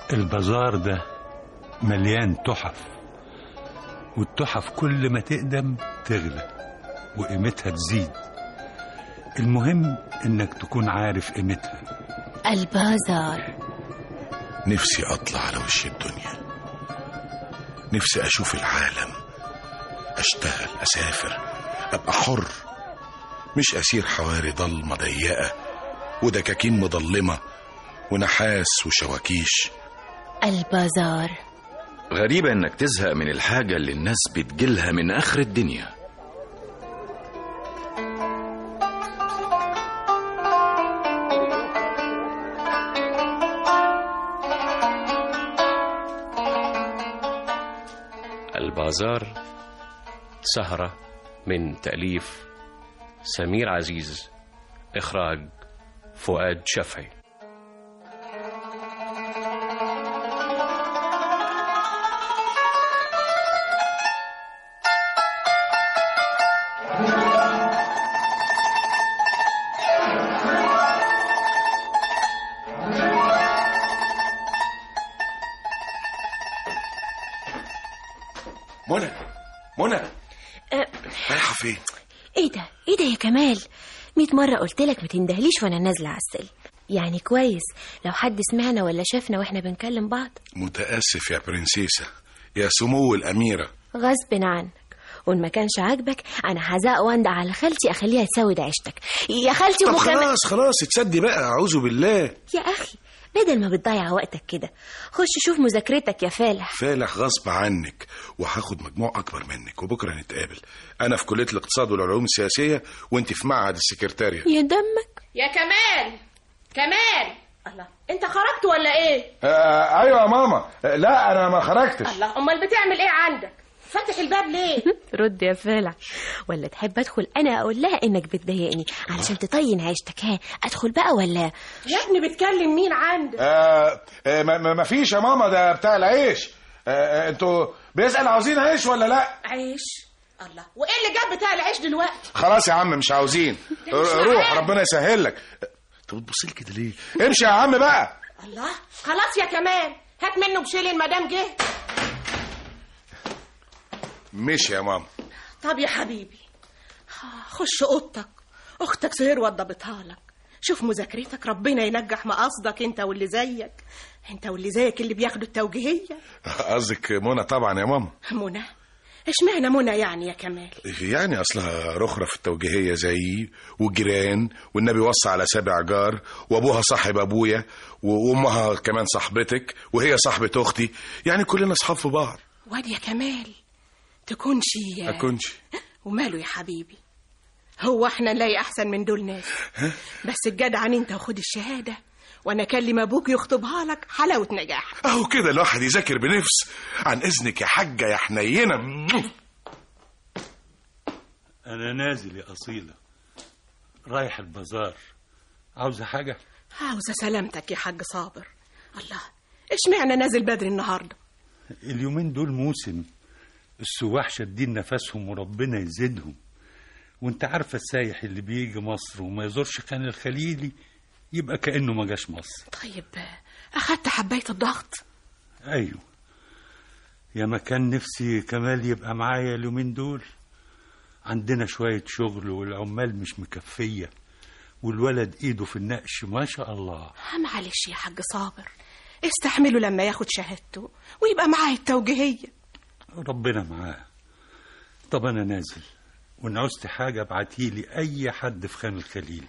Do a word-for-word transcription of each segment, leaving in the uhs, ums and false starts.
البازار ده مليان تحف، والتحف كل ما تقدم تغلى وقيمتها تزيد. المهم انك تكون عارف قيمتها. البازار. نفسي اطلع على وش الدنيا، نفسي اشوف العالم، اشتغل، اسافر، ابقى حر، مش اسير حواري ضلمه ضيقه ودكاكين مظلمه ونحاس وشواكيش. البازار. غريبة انك تزهق من الحاجة اللي الناس بتجيلها من اخر الدنيا. البازار سهرة من تأليف سمير عزيز، إخراج فؤاد شفعي. منى منى أه. رايحة فين؟ ايه ده ايه ده يا كمال؟ مئة مرة قلت لك ما تندهليش وانا نازلة على السلم. يعني كويس لو حد سمعنا ولا شافنا واحنا بنكلم بعض. متأسف يا برنسيسة، يا سمو الأميرة. غصب عنك، وان ما كانش عاجبك انا هزاق واندع على خالتي اخليها تسود عيشتك يا خالتي. طب خلاص خلاص تصدي بقى، اعوذ بالله. يا اخي بدل ما بتضيع وقتك كده خش شوف مذاكرتك يا فالح. فالح غصب عنك، وهاخد مجموع اكبر منك، وبكره نتقابل. انا في كليه الاقتصاد والعلوم السياسيه وانت في معهد السكرتاريه. يا دمك يا كمال. كمال الله، انت خرجت ولا ايه؟ آه ايوه يا ماما. آه لا انا ما خرجتش. الله، امال بتعمل ايه عندك؟ فتح الباب ليه؟ رد يا فالح. ولا تحب ادخل انا اقول لها انك بتضايقني علشان تطين عيشتك؟ ها ادخل بقى ولا؟ يا ابني بتكلم مين عندك؟ آه آه ما, ما فيش يا ماما، ده بتاع العيش. آه انتوا بيسأل عاوزين عيش ولا لا؟ عيش؟ الله، وايه اللي جاب بتاع العيش دلوقتي؟ خلاص يا عم مش عاوزين. روح ربنا يسهل لك. انت بتبص لي كده ليه؟ امشي يا عم بقى. الله خلاص يا كمال، هات منه بشيلين مدام جه. مش يا ماما. طب يا حبيبي خش اوضتك، اختك سهير وضبتها لك. شوف مذاكرتك، ربنا ينجح مقاصدك انت واللي زيك، انت واللي زيك اللي بياخدوا التوجيهيه. قصدك منى طبعا يا ماما. منى؟ اشمعنى منى يعني يا كمال؟ يعني اصلها رخرة في التوجيهيه زيي وجيران، والنبي وصى على سابع جار، وابوها صاحب ابويا، وامها كمان صاحبتك، وهي صاحبه اختي، يعني كلنا اصحاب في بعض. واد يا كمال تكونش اكونش وماله يا حبيبي؟ هو احنا نلاقي احسن من دول ناس؟ بس الجدعان انت وخد الشهاده، وانا اكلم ابوك يخطبها لك حلاوه نجاح. اهو كده الواحد يذاكر بنفس. عن اذنك يا حاجه يا حنينه. انا نازل يا اصيله، رايح البازار. عاوزه حاجه؟ عاوزه سلامتك يا حاج صابر. الله، اشمعنى نازل بدري النهارده؟ اليومين دول موسم، السواح شادين نفسهم وربنا يزيدهم. وانت عارفه السايح اللي بيجي مصر وما يزورش خان الخليلي يبقى كأنه ما جاش مصر. طيب اخدت حبايه الضغط؟ ايوه، يا ما كان نفسي كمال يبقى معايا اليومين دول. عندنا شويه شغل والعمال مش مكفيه، والولد ايده في النقش ما شاء الله. معلش يا حاج صابر، استحمله لما ياخد شهادته ويبقى معاه التوجيهيه. ربنا معاه. طب انا نازل، وان عوزت حاجه ابعتيلي اي حد في خان الخليل.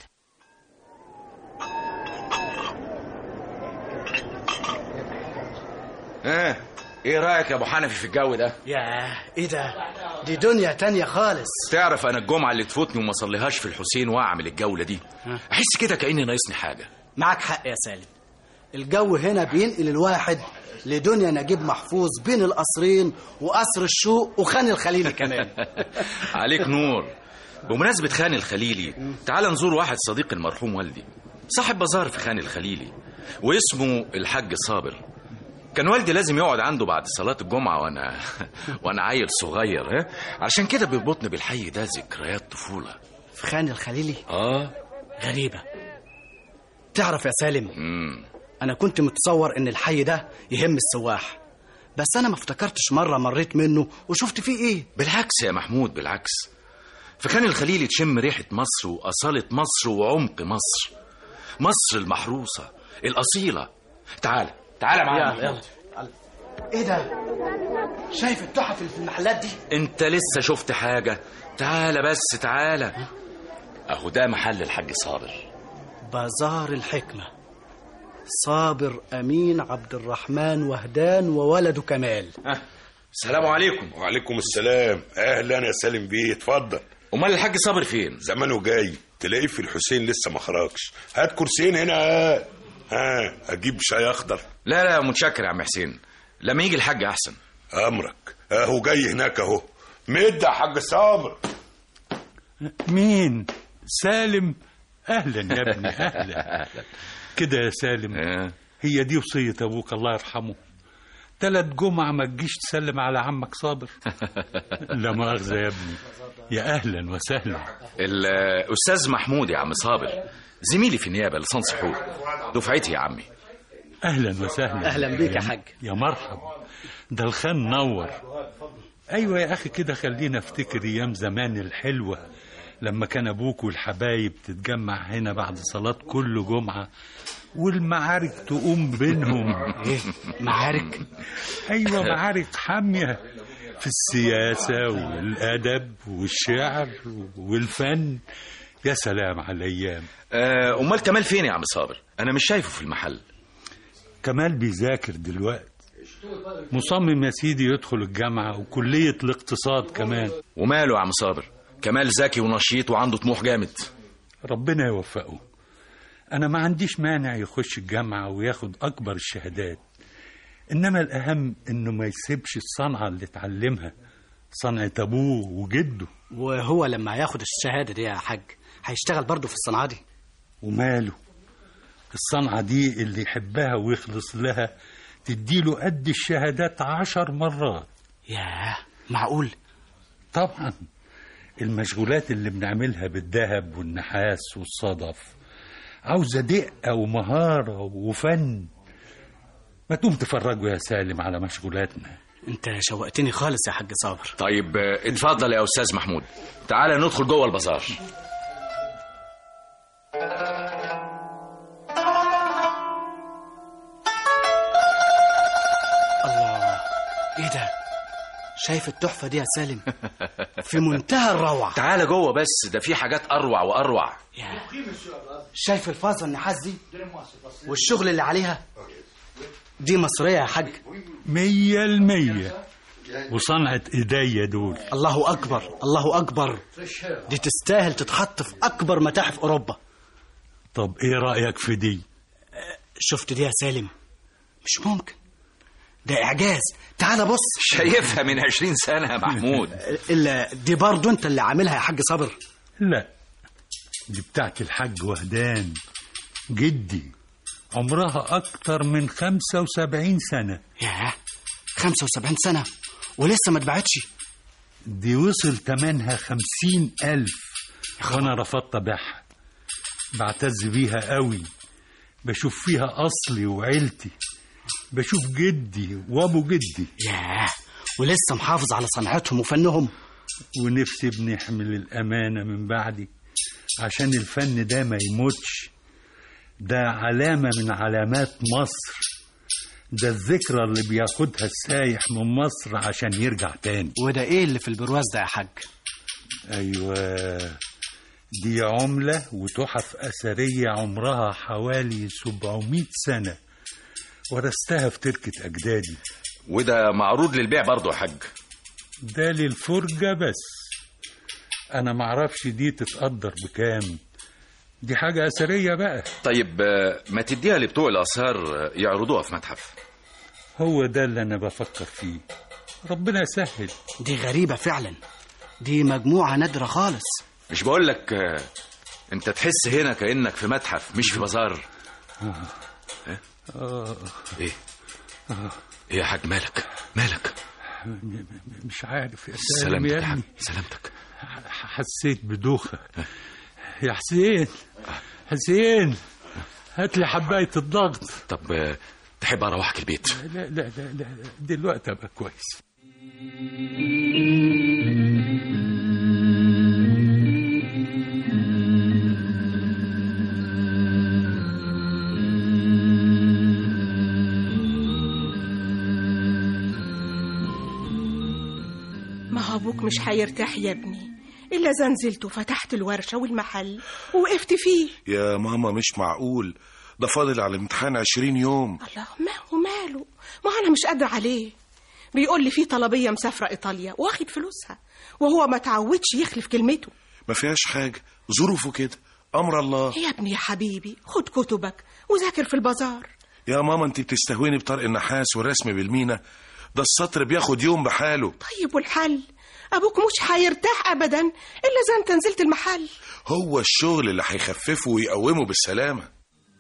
اه ايه رايك يا ابو حنفي في الجو ده؟ ياه ايه ده، دي دنيا تانية خالص. تعرف انا الجمعه اللي تفوتني وما صليهاش في الحسين واعمل الجوله دي، احس كده كاني ناقصني حاجه. معك حق يا سالم، الجو هنا بينقل الواحد لدنيا نجيب محفوظ بين القصرين وقصر الشوق وخان الخليلي كمان. عليك نور. بمناسبة خان الخليلي، تعال نزور واحد صديق المرحوم والدي، صاحب بازار في خان الخليلي، واسمه الحاج صابر. كان والدي لازم يقعد عنده بعد صلاة الجمعة وانا وانا عيل صغير، ها عشان كده بيربطني بالحي ده ذكريات طفولة. في خان الخليلي؟ اه غريبة. تعرف يا سالم، مم. انا كنت متصور ان الحي ده يهم السواح، بس انا ما افتكرتش مره مريت منه وشفت فيه ايه. بالعكس يا محمود، بالعكس. في خان الخليلي تشم ريحة مصر وأصالة مصر وعمق مصر، مصر المحروسة الأصيلة. تعال تعال معايا. يلا يلا. ايه ده؟ شايف التحف اللي في المحلات دي؟ انت لسه شفت حاجة؟ تعال بس تعال. اهو ده محل الحاج صابر. بازار الحكمة. صابر أمين عبد الرحمن وهدان وولده كمال. أه. السلام عليكم. وعليكم السلام. اهلا يا سالم بيه، اتفضل. امال الحاج صابر فين؟ زمانه جاي، تلاقيه في الحسين لسه ما خرجش. هات كرسيين هنا. ها اجيب شاي اخضر؟ لا لا متشكر يا عم حسين، لما يجي الحاج احسن. امرك. اهو جاي هناك اهو. مد يا حاج صابر. مين؟ سالم؟ اهلا يا ابني اهلا. كده يا سالم، هي دي وصية ابوك الله يرحمه، تلات جمعة ما تجيش تسلم على عمك صابر. لا مؤاخذة يا ابني. يا اهلا وسهلا. الاستاذ محمود يا عم صابر، زميلي في النيابة لسان سحور، دفعتي يا عمي. اهلا وسهلا. اهلا بيك يا حاج. يا مرحبا، ده الخان نور. ايوه يا اخي كده، خلينا افتكر ايام زمان الحلوة لما كان ابوك والحبايب تتجمع هنا بعد صلاة كل جمعة والمعارك تقوم بينهم. ايه معارك؟ ايوه معارك حامية في السياسة والادب والشعر والفن. يا سلام على الايام. امال كمال فين يا عم صابر؟ انا مش شايفه في المحل. كمال بيذاكر دلوقتي، مصمم يا سيدي يدخل الجامعة وكلية الاقتصاد كمان. وماله يا عم صابر؟ كمال ذكي ونشيط وعنده طموح جامد. ربنا يوفقه. أنا ما عنديش مانع يخش الجامعة وياخد أكبر الشهادات، إنما الأهم إنه ما يسيبش الصنعة اللي اتعلمها، صنعة أبوه وجده. وهو لما ياخد الشهادة دي يا حاج هيشتغل برضه في الصنعة دي؟ وماله، الصنعة دي اللي يحبها ويخلص لها تديله قد الشهادات عشر مرات. ياه معقول؟ طبعا. المشغولات اللي بنعملها بالذهب والنحاس والصدف عاوزة دقة ومهارة وفن. ما تقوم تفرجوا يا سالم على مشغولاتنا. انت شوقتني خالص يا حاج صابر. طيب اتفضل يا أستاذ محمود، تعال ندخل جوه البازار. الله، ايه ده؟ شايف التحفة دي يا سالم؟ في منتهى الروعة. تعال جوه بس، ده في حاجات أروع وأروع. يا. شايف الفازة النحاس دي والشغل اللي عليها؟ دي مصرية يا حاج. مية المية، وصنعة ايديا دول. الله أكبر الله أكبر، دي تستاهل تتحط في أكبر متاحف أوروبا. طب ايه رأيك في دي؟ شفت دي يا سالم؟ مش ممكن، ده إعجاز. تعال بص. شايفها من عشرين سنة يا محمود. إلا دي برضو أنت اللي عاملها يا حاج صابر؟ لا، دي بتاعت الحاج وهدان جدي، عمرها أكتر من خمسة وسبعين سنة. ياه، خمسة وسبعين سنة ولسه ما اتباعتش؟ دي وصل تمنها خمسين ألف، وأنا رفضت أبيعها. بعتز بيها قوي، بشوف فيها أصلي وعيلتي، بشوف جدي وابو جدي. ياه، ولسه محافظ على صنعتهم وفنهم. ونفسي ابني يحمل الأمانة من بعدي عشان الفن ده ما يموتش. ده علامة من علامات مصر، ده الذكرى اللي بياخدها السايح من مصر عشان يرجع تاني. وده ايه اللي في البرواز ده يا حاج؟ ايوه، دي عملة وتحف أثرية عمرها حوالي سبعمائة سنة، ورثتها في تركة أجدادي. وده معروض للبيع برضه يا حاج؟ ده للفرجة بس، أنا معرفش دي تتقدر بكام، دي حاجة أثرية بقى. طيب ما تديها لبتوع الآثار يعرضوها في متحف. هو ده اللي أنا بفكر فيه، ربنا يسهل. دي غريبة فعلا، دي مجموعة نادرة خالص. مش بقول لك انت تحس هنا كأنك في متحف مش في بازار. آه. ايه آه. ايه آه. ايه يا حاج، مالك مالك؟ مش عارف يا سلامتك يا حاج، سلامتك. حسيت بدوخة يا حسين. حسين هات لي حبايه الضغط. طب آه، تحب اروحك البيت؟ لا لا لا, لا. دلوقتي ابقى كويس. ما هو ابوك مش هيرتاح يا ابني الا اذا نزلت وفتحت الورشه والمحل ووقفت فيه. يا ماما مش معقول، ده فاضل على الامتحان عشرين يوم. الله، ما هو ماله؟ ما انا مش قادره عليه. بيقول لي في طلبيه مسافره ايطاليا واخد فلوسها، وهو ما تعودش يخلف كلمته. ما فيهاش حاجه، ظروفه كده، امر الله. يا ابني يا حبيبي، خد كتبك وذاكر في البازار. يا ماما انت بتستهويني بطرق النحاس والرسم بالمينا، ده السطر بياخد يوم بحاله. طيب والحل؟ ابوك مش هيرتاح ابدا الا اذا انت نزلت المحل. هو الشغل اللي هيخففه ويقومه بالسلامه.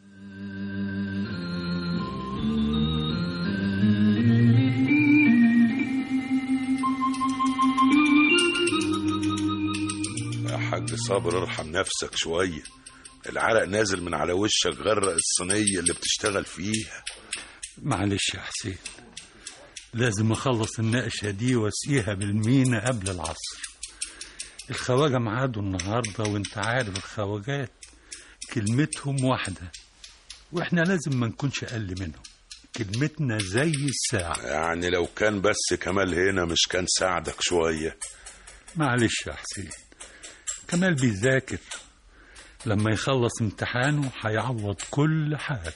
يا حاج صابر ارحم نفسك شويه، العرق نازل من على وشك غرق الصينيه اللي بتشتغل فيها. معلش يا حسين، لازم اخلص النقشه دي واسقيها بالمينا قبل العصر. الخواجه معادوا النهارده، وانت عارف الخواجات كلمتهم واحده، واحنا لازم ما نكونش اقل منهم. كلمتنا زي الساعه. يعني لو كان بس كمال هنا مش كان ساعدك شويه. معلش يا حسين، كمال بيذاكر، لما يخلص امتحانه هيعوض كل حاجه.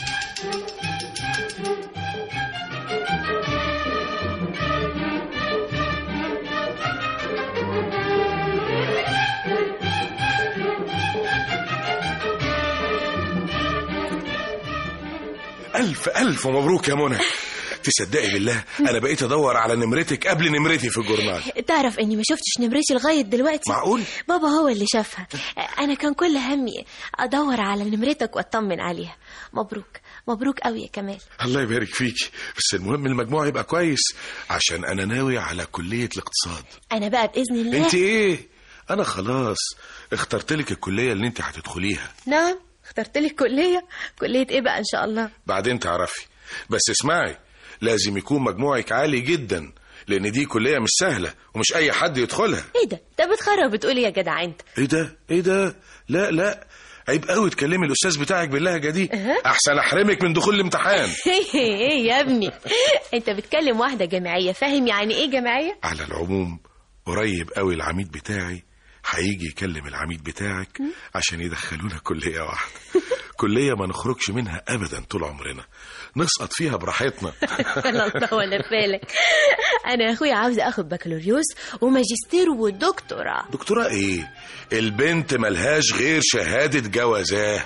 ألف ألف مبروك يا منى. تصدقي بالله أنا بقيت أدور على نمرتك قبل نمرتي في الجورنال. تعرف اني ما شفتش نمرتي لغايه دلوقتي. معقول؟ بابا هو اللي شافها. انا كان كل همي ادور على نمرتك واطمن عليها. مبروك مبروك قوي يا كمال. الله يبارك فيك، بس المهم المجموع يبقى كويس عشان أنا ناوي على كلية الاقتصاد. انا بقى باذن الله. انت ايه؟ أنا خلاص اخترت لك الكلية اللي انت هتدخليها. نعم، اخترت لك كليه. كليه ايه بقى ان شاء الله؟ بعدين تعرفي، بس اسمعي، لازم يكون مجموعك عالي جدا، لان دي كلية مش سهلة ومش اي حد يدخلها. ايه ده؟ انت بتخرب بتقول يا جدع انت. ايه ده؟ ايه ده؟ لا لا، عيب قوي تكلمي الاستاذ بتاعك باللهجة دي. احسن احرمك من دخول الامتحان. ايه يا ابني، انت بتكلم واحدة جامعية، فاهم يعني ايه جامعية؟ على العموم قريب قوي العميد بتاعي هيجي يكلم العميد بتاعك عشان يدخلونا كلية واحدة. كلية ما نخرجش منها أبدا طول عمرنا، نسقط فيها براحتنا. الله ولا بالك. أنا يا أخويا عاوزة أخد بكالوريوس وماجستير ودكتوراه. دكتوراه إيه؟ البنت ملهاش غير شهادة جوازاه.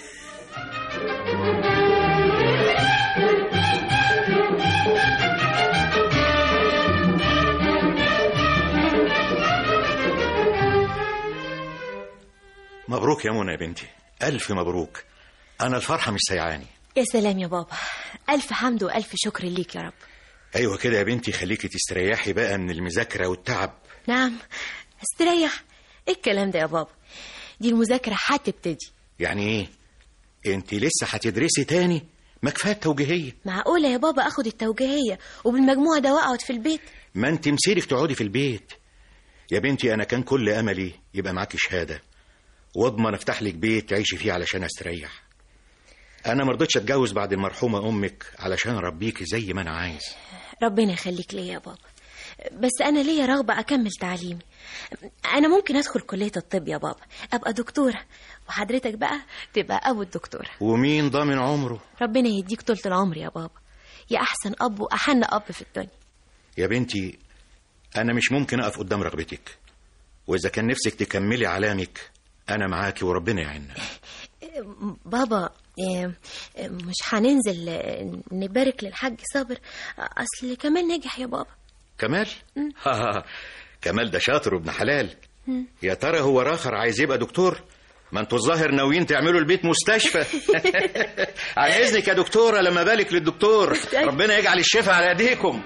مبروك يا منى يا بنتي، ألف مبروك. أنا الفرحة مش سيعاني. يا سلام يا بابا، ألف حمد وألف شكر ليك يا رب. أيوة كده يا بنتي، خليكي تستريحي بقى من المذاكرة والتعب. نعم استريح؟ إيه الكلام ده يا بابا؟ دي المذاكرة هتبتدي. يعني إيه؟ أنت لسه هتدرسي تاني؟ ما كفاية توجيهية. معقولة يا بابا أخد التوجيهية وبالمجموع ده وأقعد في البيت؟ ما أنت مسيرك تقعدي في البيت يا بنتي. أنا كان كل أملي يبقى معاكي شهادة واضمن افتح لك بيت تعيشي فيه علشان استريح. انا ما رضيتش اتجوز بعد المرحومه امك علشان اربيكي زي ما انا عايز. ربنا يخليك ليا يا بابا، بس انا ليا رغبه اكمل تعليمي. انا ممكن ادخل كليه الطب يا بابا، ابقى دكتوره، وحضرتك بقى تبقى ابو الدكتوره. ومين ضامن عمره؟ ربنا يديك طولة العمر يا بابا، يا احسن اب واحن اب في الدنيا. يا بنتي انا مش ممكن اقف قدام رغبتك، واذا كان نفسك تكملي علامك أنا معاكي وربنا يعيننا. بابا مش هننزل نبارك للحاج صابر؟ أصل كمال نجح يا بابا. كمال؟ كمال ده شاطر وابن حلال. يا ترى هو راخر عايز يبقى دكتور؟ ما انتوا الظاهر ناويين تعملوا البيت مستشفى. عن إذنك يا دكتورة لما بالك للدكتور، ربنا يجعل الشفاء على ايديكم.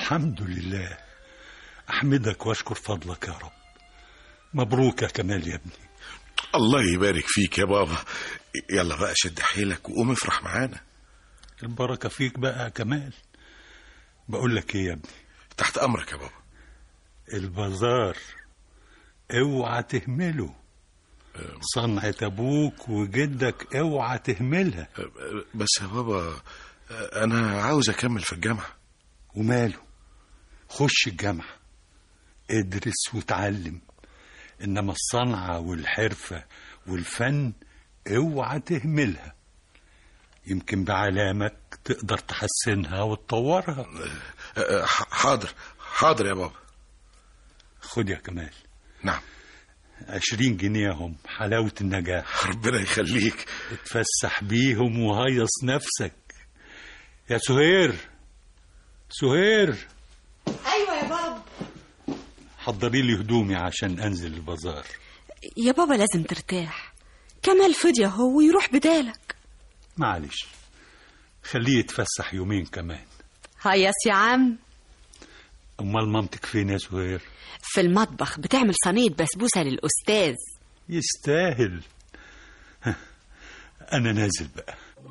الحمد لله. أحمدك وأشكر فضلك يا رب. مبروك يا كمال يا ابني. الله يبارك فيك يا بابا. يلا بقى شد حيلك وقوم افرح معانا. البركة فيك بقى يا كمال. بقول لك ايه يا ابني؟ تحت امرك يا بابا. البازار اوعى تهمله. صنعة ابوك وجدك اوعى تهملها. بس يا بابا انا عاوز اكمل في الجامعة. وماله، خش الجامعة ادرس وتعلم، انما الصنعة والحرفة والفن اوعى تهملها. يمكن بعلامك تقدر تحسنها وتطورها. حاضر حاضر يا بابا. خد يا كمال. نعم. عشرين جنيه هم حلاوة النجاح. ربنا يخليك. اتفسح بيهم وهيص نفسك. يا سهير، سهير. ايوه يا بابا. حضري لي هدومي عشان انزل البازار. يا بابا لازم ترتاح، كمال فضي اهو ويروح بدالك. معلش، خليه يتفسح يومين كمان. هياس يا عم. امال مامتك فين يا سهير؟ في المطبخ بتعمل صينية بسبوسة للأستاذ. يستاهل. أنا نازل بقى.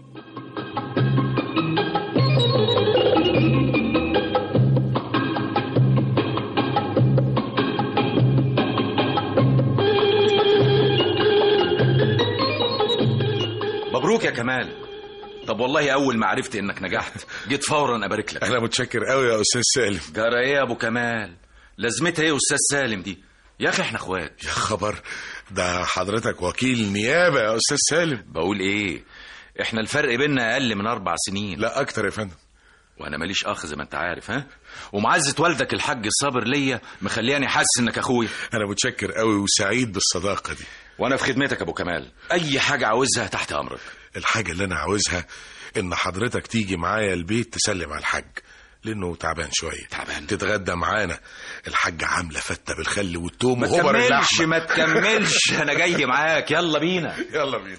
مبروك يا كمال. طب والله اول ما عرفت انك نجحت جيت فورا ابارك لك. انا متشكر قوي يا استاذ سالم. جرى ايه يا ابو كمال؟ لازمتها ايه يا استاذ سالم دي؟ يا اخي احنا اخوات. يا خبر، ده حضرتك وكيل نيابه يا استاذ سالم. بقول ايه، احنا الفرق بيننا اقل من اربع سنين. لا اكتر يا فندم. وانا ماليش اخ زي ما انت عارف. ها، ومعزه والدك الحاج صابر ليا مخلياني حاسس انك اخويا. انا متشكر قوي وسعيد بالصداقه دي. وانا في خدمتك ابو كمال. اي حاجه عاوزها تحت امرك. الحاجه اللي انا عاوزها ان حضرتك تيجي معايا البيت تسلم على الحاج، لانه تعبان شويه. تعبان؟ تتغدى معانا. الحاجه عامله فته بالخل والثوم ما وهبر اللحمه. تكملش ما تكملش انا جاي معاك. يلا بينا. يلا بينا.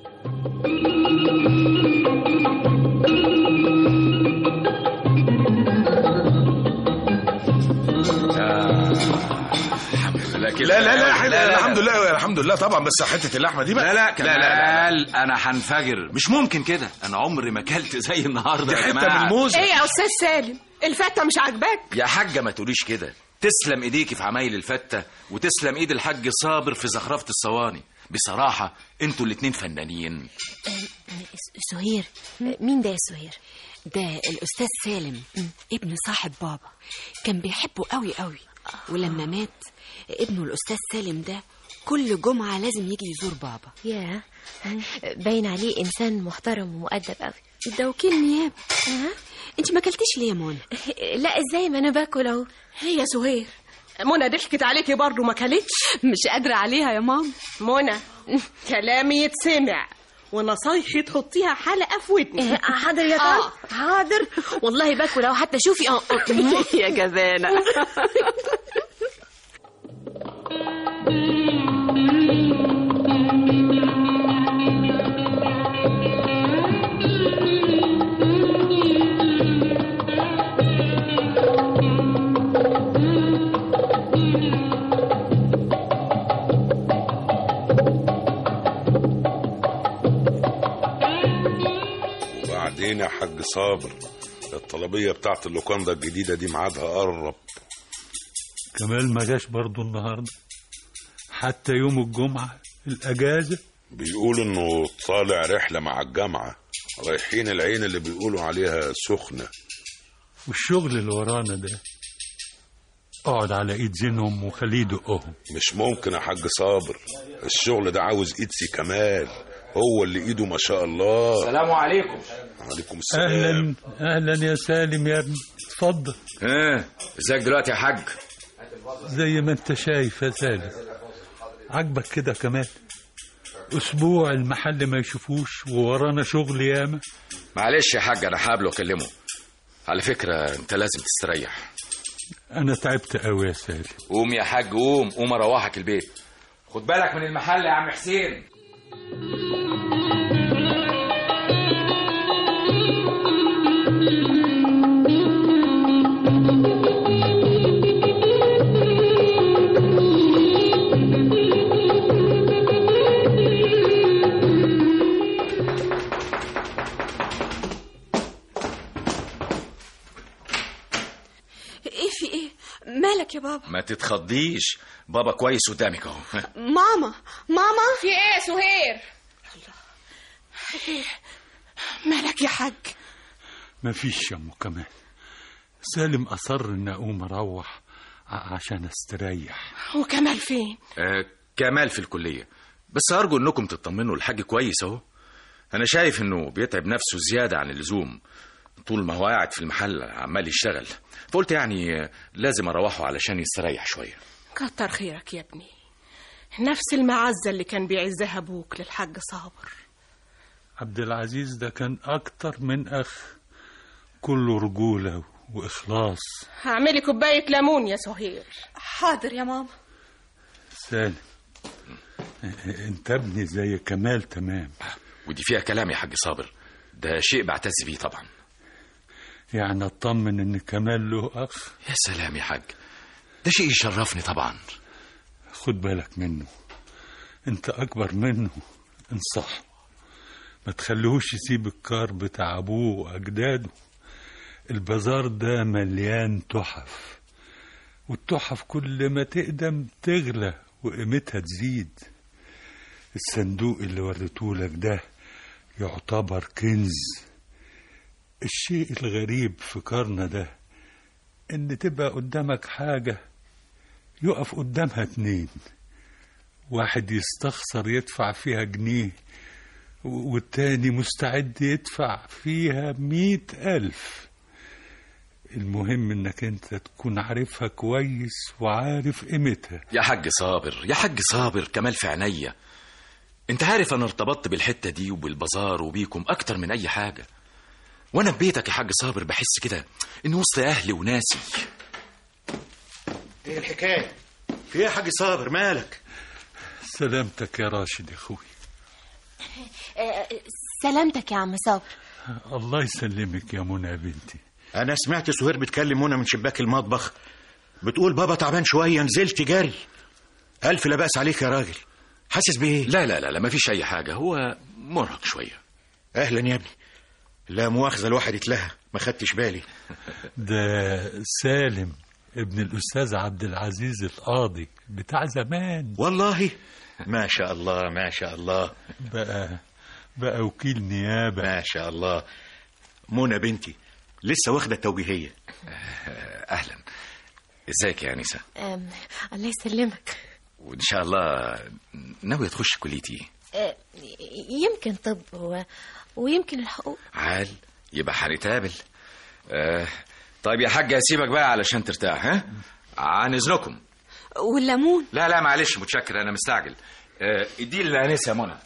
لا لا لا, لا, لا الحمد لله الحمد لله طبعا. بس حته اللحمه دي بقى لا لا كمال. لا لا, لا, لا انا هنفجر. مش ممكن كده. انا عمري ما اكلت زي النهارده يا جماعه. حته من الموز. ايه يا استاذ سالم، الفته مش عاجباك؟ يا حاجه ما تقوليش كده. تسلم ايديكي في عمايل الفته، وتسلم ايد الحاج صابر في زخرفه الصواني. بصراحه انتوا الاتنين فنانين. سهير، مين ده يا سهير؟ ده الأستاذ سالم، ابن صاحب بابا، كان بيحبه قوي قوي. ولما مات ابنه الأستاذ سالم ده كل جمعة لازم يجي يزور بابا. يا باين عليه إنسان محترم ومؤدب قوي. ده وكيل نيابة. انت ما اكلتيش ليه يا منى؟ لا ازاي، ما انا باكل اهو. هي يا سهير، منى ضحكت عليكي برضه ما كلتش؟ مش قادرة عليها يا ماما. منى كلامي يتسمع ونصايحي تحطيها حلقة في ودني. حاضر يا طنط. آه. حاضر والله باكل اهو. حتى شوفي اه يا جزانة. وبعدين يا حاج صابر، الطلبية بتاعت اللوكاندا الجديدة دي ميعادها قرب. كمال ما جاش برضه النهارده، حتى يوم الجمعة الأجازة. بيقولوا إنه طالع رحلة مع الجامعة، رايحين العين اللي بيقولوا عليها سخنة. والشغل اللي ورانا ده اقعد على ايد زينهم وخليه يدقهم. مش ممكن يا حاج صابر، الشغل ده عاوز ايد سي كمال، هو اللي ايده ما شاء الله. السلام عليكم. وعليكم السلام. اهلا اهلا يا سالم يا ابني، اتفضل. ها ازيك دلوقتي يا حاج؟ زي ما انت شايف يا سالم. عجبك كده كمان؟ اسبوع المحل ما يشوفوش وورانا شغل ياما. معلش يا حاج، انا هقابله واكلمه. على فكرة انت لازم تستريح. انا تعبت قوي يا سالم. قوم يا حاج قوم، قوم اروحك البيت. خد بالك من المحل يا عم حسين. مالك يا بابا؟ ما تتخضيش، بابا كويس قدامك اهو. ماما ماما في ايه يا سهير؟ الله، مالك يا حاج؟ مفيش يا ام كمال. سالم اصر ان اقوم اروح عشان استريح. وكمال فين؟ آه كمال في الكلية، بس أرجو إنكم تطمنوا، الحاج كويس أهو. أنا شايف إنه بيتعب نفسه زيادة عن اللزوم طول ما هو قاعد في المحل عمال يشتغل، فقلت يعني لازم أروحه علشان يستريح شوية. كتر خيرك يا ابني، نفس المعزة اللي كان بيعزها أبوك للحاج صابر. عبد العزيز ده كان أكتر من أخ، كله رجولة وإخلاص. هعملي كوباية ليمون يا سهير. حاضر يا ماما. سالم، انت ابني زي كمال تمام. ودي فيها كلام يا حاج صابر، ده شيء بعتز بيه طبعا. يعني اطمن ان كمال له اخ؟ يا سلام يا حاج، ده شيء يشرفني طبعا. خد بالك منه، انت اكبر منه، انصحه، ما تخليهوش يسيب الكار بتاع ابوه واجداده. البازار ده مليان تحف، والتحف كل ما تقدم تغلى وقيمتها تزيد. الصندوق اللي وريتهولك ده يعتبر كنز. الشيء الغريب في كارنا ده ان تبقى قدامك حاجة يقف قدامها اتنين، واحد يستخسر يدفع فيها جنيه والتاني مستعد يدفع فيها مئة ألف. المهم انك انت تكون عارفها كويس وعارف قيمتها. يا حاج صابر يا حاج صابر، كمال في عينيا. انت عارف انا ارتبطت بالحتة دي وبالبازار وبيكم اكتر من اي حاجة، وانا ببيتك يا حاج صابر بحس كده اني وسط اهلي وناسي. ايه الحكاية؟ في ايه يا حاج صابر مالك؟ سلامتك يا راشد يا اخوي. سلامتك يا عم صابر. الله يسلمك يا منى يا بنتي. انا سمعت سهير بتكلم منى من شباك المطبخ، بتقول بابا تعبان شويه، نزلت جري. الف لا باس عليك يا راجل، حاسس بايه؟ لا لا لا لا مفيش اي حاجه، هو مرهق شويه. اهلا يا ابني. لا مؤاخذه الواحد اتلهى، ما خدتش بالي. ده سالم ابن الاستاذ عبد العزيز القاضي بتاع زمان. والله ما شاء الله ما شاء الله. بقى بقى وكيل نيابه. ما شاء الله. منى بنتي لسه واخده التوجيهيه. اهلا، ازيك يا انسه؟ الله يسلمك. وان شاء الله ناويه تخش كليتي؟ أه يمكن طب و... ويمكن الحقوق. عال، يبقى هنتقابل. أه طيب يا حاج هسيبك بقى علشان ترتاح. ها عن اذنكم. والليمون؟ لا لا معلش متشكر، انا مستعجل. أه ادي للانسه يا منى.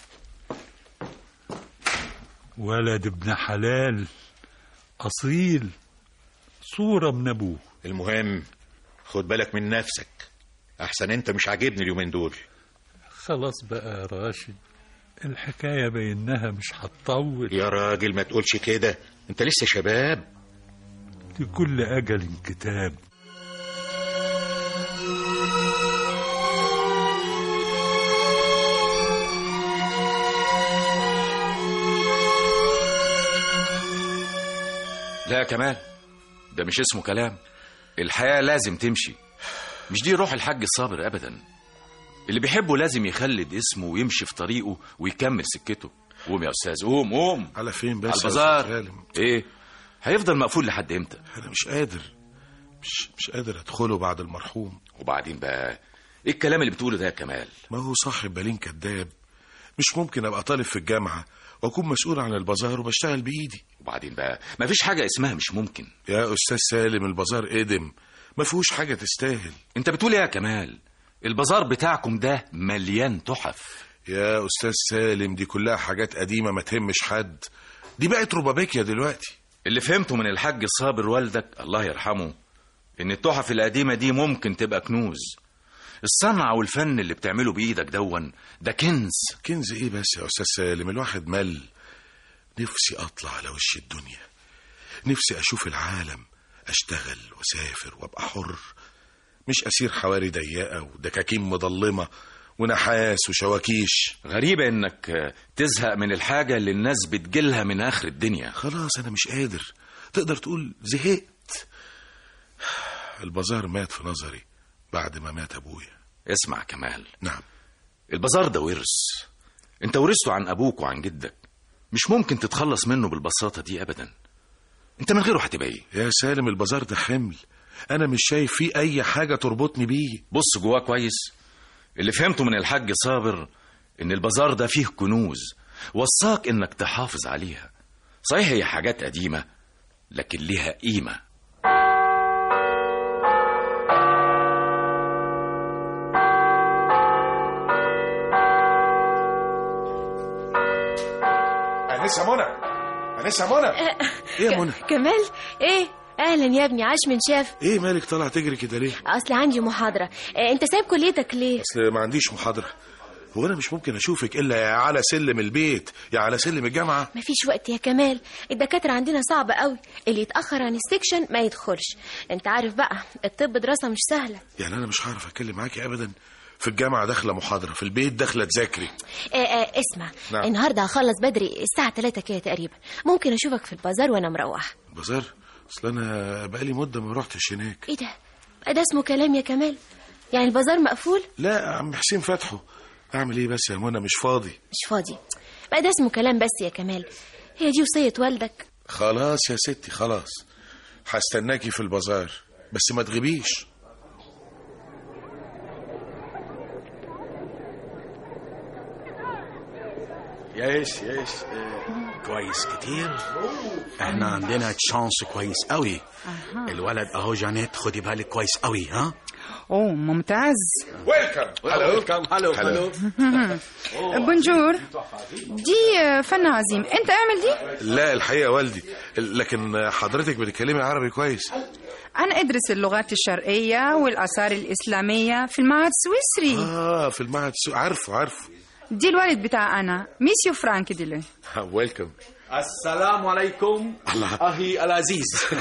ولد ابن حلال أصيل، صورة من أبوه. المهم خد بالك من نفسك، أحسن أنت مش عاجبني اليومين دول. خلاص بقى يا راشد، الحكاية بينها مش هتطول. يا راجل ما تقولش كده، أنت لسه شباب. لكل أجل كتاب. لا يا كمال، ده مش اسمه كلام. الحياة لازم تمشي، مش دي روح الحاج الصابر أبدا. اللي بيحبه لازم يخلد اسمه ويمشي في طريقه ويكمل سكته. قوم يا أستاذ، قوم قوم. على فين بس؟ على البازار. ايه هيفضل مقفول لحد امتى؟ أنا مش قادر مش مش قادر أدخله بعد المرحوم. وبعدين بقى ايه الكلام اللي بتقوله ده يا كمال؟ ما هو صاحب بالين كداب. مش ممكن أبقى طالب في الجامعة واكون مسؤول عن البازار وبشتغل بايدي. وبعدين بقى مفيش حاجه اسمها مش ممكن. يا استاذ سالم، البازار قدم، ما فيهوش حاجه تستاهل. انت بتقول ايه يا كمال؟ البازار بتاعكم ده مليان تحف. يا استاذ سالم دي كلها حاجات قديمه ما تهمش حد، دي بقت ربابيكيا دلوقتي. اللي فهمته من الحاج الصابر والدك الله يرحمه ان التحف القديمه دي ممكن تبقى كنوز. الصنعة والفن اللي بتعمله بإيدك دون ده كنز. كنز إيه بس يا أستاذ سالم؟ الواحد مل. نفسي أطلع على وش الدنيا، نفسي أشوف العالم، أشتغل وسافر وأبقى حر، مش أسير حواري ضيقة ودكاكين مضلمة ونحاس وشواكيش. غريبة إنك تزهق من الحاجة اللي الناس بتجيلها من آخر الدنيا. خلاص أنا مش قادر، تقدر تقول زهقت. البازار مات في نظري بعد ما مات ابويا. اسمع كمال. نعم. البازار ده ورث، انت ورثته عن ابوك وعن جدك، مش ممكن تتخلص منه بالبساطة دي ابدا. انت من غيره هتبقى ايه؟ يا سالم البازار ده حمل، انا مش شايف فيه اي حاجة تربطني بيه. بص جواه كويس. اللي فهمته من الحاج صابر ان البازار ده فيه كنوز وصاك انك تحافظ عليها. صحيح هي حاجات قديمة لكن ليها قيمة. انسه منى، انسه منى. ايه يا منى؟ كمال ايه؟ اهلا يا ابني، عاش من شاف. ايه مالك طالع تجري كده ليه؟ اصل عندي محاضرة. انت سايب كليتك ليه؟ اصل ما عنديش محاضرة. هو انا مش ممكن اشوفك الا يا على سلم البيت يا على سلم الجامعة. مفيش وقت يا كمال، الدكاترة عندنا صعبة قوي، اللي يتأخر عن السكشن ما يدخلش. انت عارف بقى الطب دراسة مش سهلة. يعني انا مش هعرف اتكلم معاكي ابدا. في الجامعة داخلة محاضرة، في البيت داخلة تذاكري. آه آه اسمع. نعم. النهاردة هخلص بدري الساعة ثلاثة كده تقريبا، ممكن اشوفك في البازار وانا مروح. بازار؟ اصل انا بقالي مدة ما روحتش هناك. ايه ده؟ ده اسمه كلام يا كمال؟ يعني البازار مقفول؟ لا عم حسين فتحه. اعمل ايه بس يا منى؟ مش فاضي. مش فاضي بقى؟ ده اسمه كلام بس يا كمال؟ هي دي وصية والدك. خلاص يا ستي خلاص، هستناكي في البازار بس ما تغيبيش. ياش ياش اه كويس كتير. احنا عندنا تشانس كويس قوي. الولد اهو جانيت، خدي بالك كويس قوي. ها اوه ممتاز. ويلكم. هلو ويلكم. هلو هلو. بونجور. دي فن عظيم، انت اعمل دي. لا الحقيقة والدي، لكن حضرتك بتتكلمي عربي كويس. انا ادرس اللغات الشرقية والاثار الاسلامية في المعهد السويسري. اه في المعهد السو... عارفه عارفه. دي الوالد بتاع انا، ميسيو فرانك ديلي. ويلكم. السلام عليكم اخي العزيز.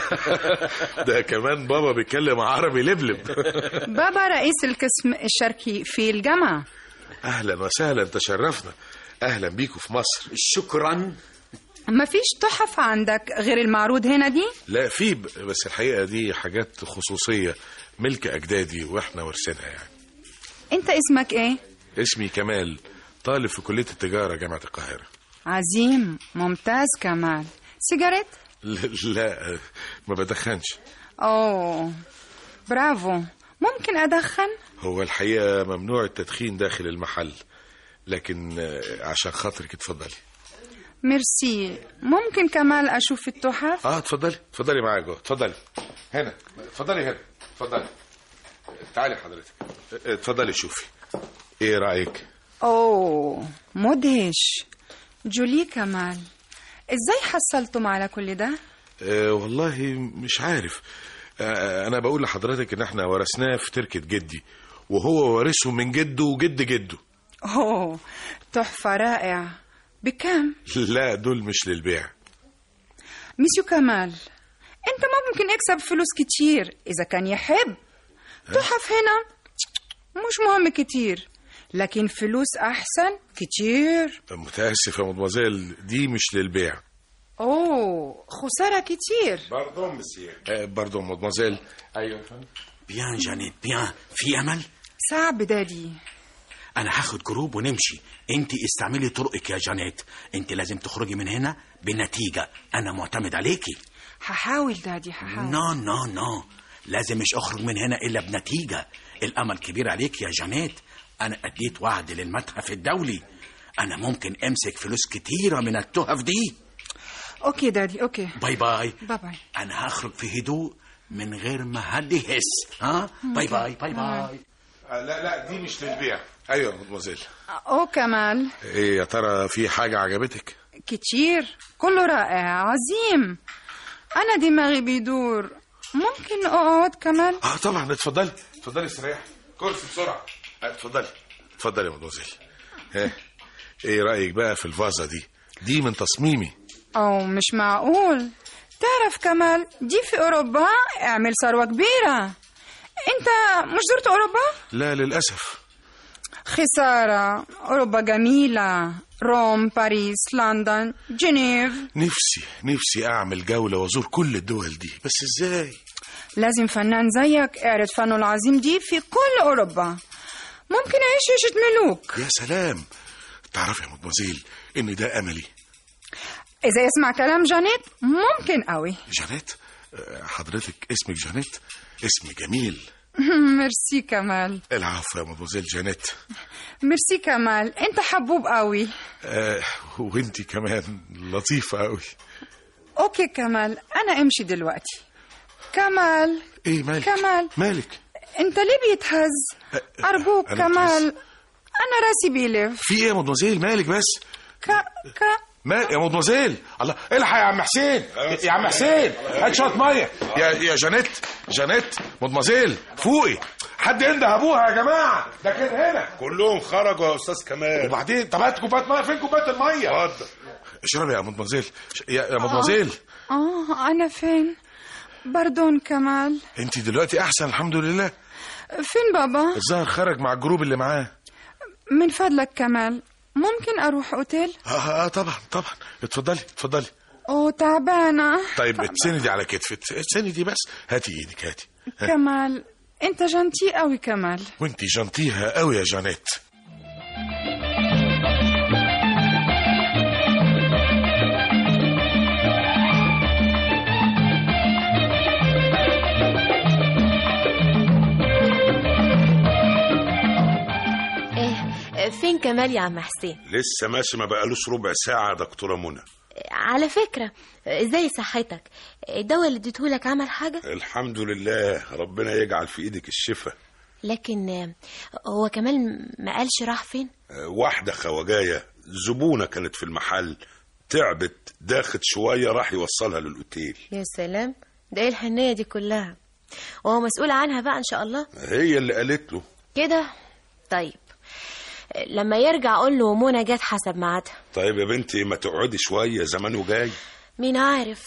ده كمان بابا بيتكلم عربي لبلب. بابا رئيس القسم الشرقي في الجامعة. اهلا وسهلا، تشرفنا. اهلا بيكم في مصر. شكرا. ما فيش تحف عندك غير المعروض هنا دي؟ لا في، بس الحقيقة دي حاجات خصوصية ملك اجدادي واحنا ورثينها يعني. انت اسمك ايه؟ اسمي كمال، طالب في كلية التجارة جامعة القاهرة. عظيم، ممتاز كمال. سيجاريت؟ لا ما بدخنش. اوه برافو. ممكن ادخن؟ هو الحقيقة ممنوع التدخين داخل المحل، لكن عشان خاطرك اتفضلي. ميرسي. ممكن كمال اشوف التحف؟ اه اتفضلي اتفضلي معايا جوه. اتفضلي هنا، اتفضلي هنا، اتفضلي. تعالي حضرتك، اتفضلي شوفي. ايه رأيك؟ اوه مدهش. جولي كمال. ازاي حصلتم على كل ده؟ أه والله مش عارف. أه انا بقول لحضرتك ان احنا ورثناه في تركة جدي، وهو وارثه من جده وجد جده. اوه تحفة رائع. بكام؟ لا دول مش للبيع. ميسيو كمال، انت ما ممكن يكسب فلوس كتير اذا كان يحب. تحف هنا مش مهم كتير، لكن فلوس احسن كتير. متاسف يا مدموزيل، دي مش للبيع. اوه خسارة كتير. باردون مسيو. آه باردون مدموزيل. ايوه فندم. بيان جانيت بيان. في امل؟ صعب دادي. انا هاخد جروب ونمشي، انت استعملي طرقك يا جانيت. انت لازم تخرجي من هنا بنتيجة، انا معتمد عليكي. هحاول دادي هحاول. نو نو نو لازم مش اخرج من هنا الا بنتيجة. الامل كبير عليك يا جانيت. انا اديت وعد للمتحف الدولي، انا ممكن امسك فلوس كتيرة من التحف دي. اوكي دادي اوكي. باي باي. باي باي. انا هخرج في هدوء من غير ما حد يحس. ها باي باي باي باي. لا لا دي مش للبيع. ايوه يا مدموزيل. او كمال، ايه يا ترى في حاجة عجبتك؟ كتير، كله رائع عظيم. انا دماغي بيدور. ممكن اقعد كمال؟ اه طبعا اتفضلي اتفضلي استريح. كرسي بسرعة. اتفضلي اتفضلي يا مدموزيل. ها ايه رأيك بقى في الفازة دي؟ دي من تصميمي. او مش معقول. تعرف كمال دي في اوروبا اعمل ثروة كبيرة. انت مش زرت اوروبا؟ لا للأسف. خسارة. اوروبا جميلة، روم، باريس، لندن، جنيف. نفسي نفسي اعمل جولة وازور كل الدول دي، بس ازاي؟ لازم فنان زيك اعرض فنه العظيم دي في كل أوروبا. ممكن أعيش عيشة ملوك. يا سلام. تعرف يا مدموزيل إن ده أملي. إذا يسمع كلام جانيت ممكن قوي. جانيت؟ حضرتك اسمك جانيت؟ اسم جميل. ميرسي كمال. العفو يا مدموزيل جانيت. ميرسي كمال، انت حبوب قوي. آه وانتي كمان لطيفة قوي. اوكي كمال، انا امشي دلوقتي. كمال. ايه مالك؟ كمال مالك؟ انت ليه بيتهز؟ ارجوك كمال، انا راسي بيلف. في ايه يا مدموزيل؟ مالك بس؟ ك ك مال يا مدموزيل؟ الله، الحق يا عم حسين، يا عم حسين هات شويه ميه. يا يا جانيت، جانيت مدموزيل فوقي، حد عنده ابوها يا جماعه؟ ده كده هنا كلهم خرجوا يا استاذ كمال. وبعدين طب هات كوبايه ميه. فين كوبايه الميه؟ اتفضل اشربي يا مدموزيل. يا يا مدموزيل. اه, آه انا فين؟ باردون كمال. انت دلوقتي احسن الحمد لله. فين بابا؟ الظاهر خرج مع الجروب اللي معاه. من فضلك كمال ممكن اروح اوتيل؟ اه, آه طبعا طبعا، اتفضلي اتفضلي. اوه تعبانه. طيب اتسندي على كتفك، اتسندي بس. هاتي ايدك هاتي. كمال انت جنتي قوي كمال. وانت جنتيها قوي يا جانيت. فين كمال يا عم حسين؟ لسه ماشي، ما بقالوش ربع ساعة يا دكتورة منى. على فكرة ازاي صحتك؟ الدواء اللي اديتهولك عمل حاجة؟ الحمد لله، ربنا يجعل في ايدك الشفاء. لكن هو كمال ما قالش راح فين؟ واحدة خواجاية زبونة كانت في المحل، تعبت داخت شوية، راح يوصلها للأوتيل. يا سلام، ده ايه الحنية دي كلها؟ وهو مسؤول عنها بقى ان شاء الله؟ هي اللي قالت له كده. طيب لما يرجع قول له منى جت حسب ميعادها. طيب يا بنتي ما تقعدي شوية، زمانه جاي. مين عارف.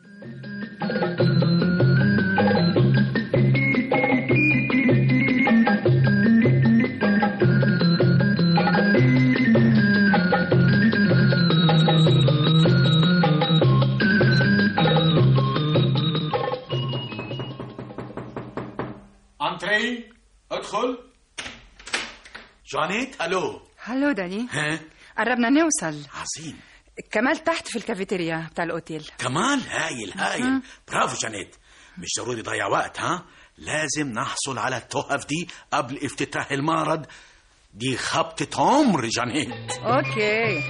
انتري، ادخل. جانيت، الو. هلو داني. ها قربنا نوصل. عظيم. كمال تحت في الكافيتيريا بتاع الاوتيل. كمال هايل هايل. برافو جانيت. مش ضروري ضيع وقت، ها لازم نحصل على التحف دي قبل افتتاح المعرض. دي خبطة عمر جانيت. اوكي.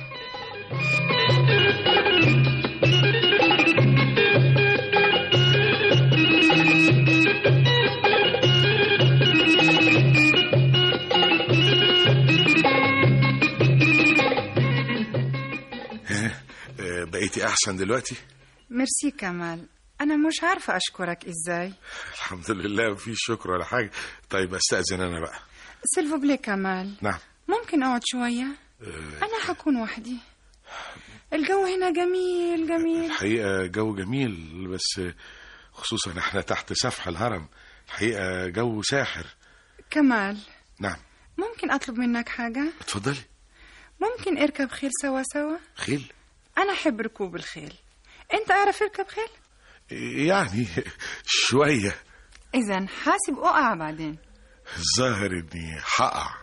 بقيتي احسن دلوقتي؟ ميرسي كمال، انا مش عارفه اشكرك ازاي. الحمد لله، مفيش شكر ولا حاجه. طيب استاذن انا بقى. سيلفو بلي كمال. نعم. ممكن اقعد شويه؟ أه انا هكون وحدي. الجو هنا جميل جميل. الحقيقه جو جميل، بس خصوصا احنا تحت سفح الهرم. الحقيقه جو ساحر. كمال. نعم. ممكن اطلب منك حاجه؟ اتفضلي. ممكن اركب خيل سوا سوا؟ خيل؟ أنا أحب ركوب الخيل. أنت أعرف تركب خيل؟ يعني شوية. إذن حاسب أقع بعدين. الظاهر إني حقع.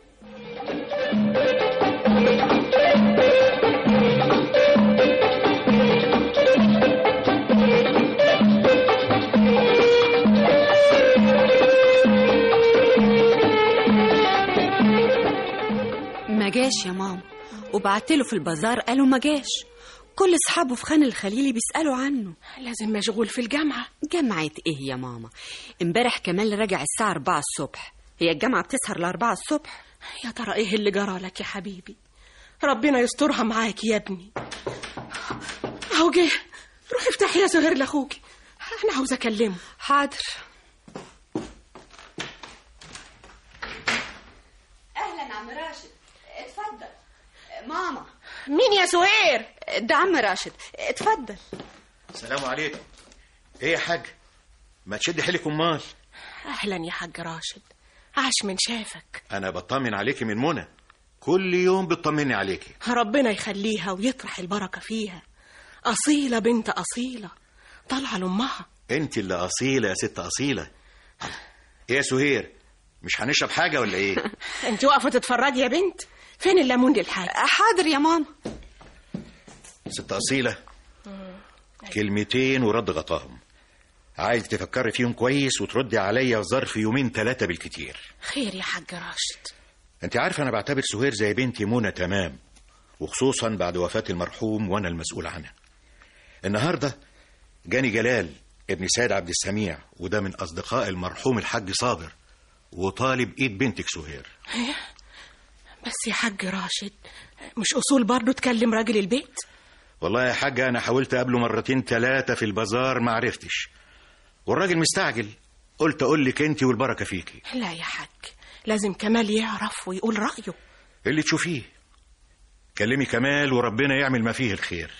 ما جاش يا ماما، وبعتله في البازار قالوا ما جاش. كل اصحابه في خان الخليلي بيسألوا عنه. لازم مشغول في الجامعة. جامعة ايه يا ماما؟ امبارح كمال راجع الساعة أربعة الصبح. هي الجامعة بتسهر لأربعة الصبح؟ يا ترى ايه اللي جرى لك يا حبيبي؟ ربنا يسترها معاك يا ابني. اهو جه، روحي افتحي يا زهير لاخوكي، انا عاوزة اكلمه. حاضر. اهلا عم راشد، اتفضل. ماما. مين يا زهير؟ ده عم راشد، اتفضل. السلام عليكم. ايه يا حاج، ما تشد حيلك امال؟ اهلا يا حاج راشد، عاش من شافك. انا بطمن عليكي من منى، كل يوم بتطمني عليكي. ربنا يخليها ويطرح البركة فيها. أصيلة بنت أصيلة، طالعة لأمها. انت اللي اصيله يا ست اصيله. ايه يا سهير، مش هنشرب حاجه ولا ايه؟ انت واقفه تتفرجي يا بنت؟ فين الليمون للحاجه؟ حاضر يا ماما. ست اصيله، كلمتين ورد غطاهم. عايز تفكري فيهم كويس وتردي عليا في ظرف يومين ثلاثه بالكتير. خير يا حاج راشد. انت عارفه انا بعتبر سهير زي بنتي منى تمام، وخصوصا بعد وفاه المرحوم وانا المسؤول عنها. النهارده جاني جلال ابن سيد عبد السميع، وده من اصدقاء المرحوم الحاج صابر، وطالب ايد بنتك سهير. بس يا حاج راشد، مش اصول برضه تكلم راجل البيت؟ والله يا حاجه انا حاولت اقابله مرتين ثلاثه في البازار ما عرفتش، والراجل مستعجل. قلت اقول لك انت والبركه فيكي. لا يا حاج، لازم كمال يعرف ويقول رايه. اللي تشوفيه. كلمي كمال وربنا يعمل ما فيه الخير.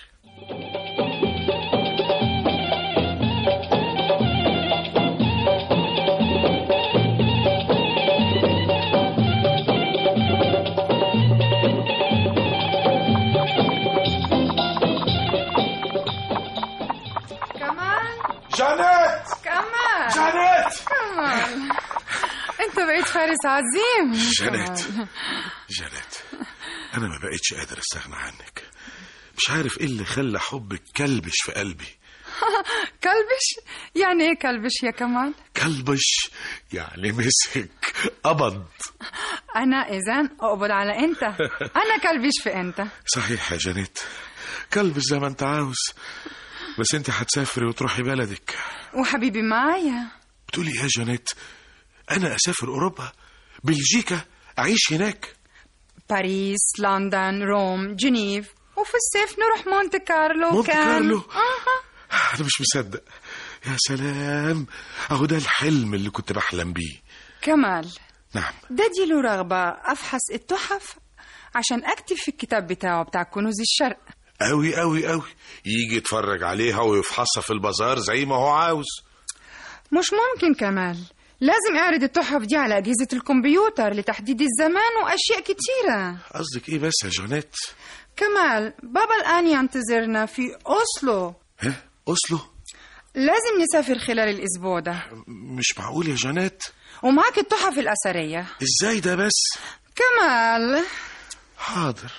جانيت كمال جانيت كمال انت بقيت فارس عظيم. جانيت جانيت انا ما بقيتش قادر استغنى عنك. مش عارف ايه اللي خلى حبك كلبش في قلبي. كلبش؟ يعني ايه كلبش يا كمال؟ كلبش يعني مسك قبض. انا اذن اقبض على انت. انا كلبش في انت. صحيح يا جانيت، كلبش زي ما انت عاوز، بس انت هتسافري وتروحي بلدك. وحبيبي معايا. بتقولي يا جانيت انا اسافر اوروبا، بلجيكا، اعيش هناك؟ باريس، لندن، روم، جنيف، وفي الصيف نروح مونte كارلو. مونte كارلو؟ آه. انا مش مصدق. يا سلام، اهو ده الحلم اللي كنت بحلم بيه. كمال، نعم، ده دي له رغبة افحص التحف عشان اكتب في الكتاب بتاعه بتاع كنوز الشرق. قوي قوي قوي، يجي يتفرج عليها ويفحصها في البازار زي ما هو عاوز. مش ممكن كمال، لازم اعرض التحف دي على أجهزة الكمبيوتر لتحديد الزمان وأشياء كتيرة. قصدك إيه بس يا جانيت؟ كمال، بابا الآن ينتظرنا في أوسلو. ها؟ أوسلو؟ لازم نسافر خلال الأسبوع ده. مش معقول يا جانيت. ومعاك التحف الأثرية. إزاي ده بس؟ كمال. حاضر.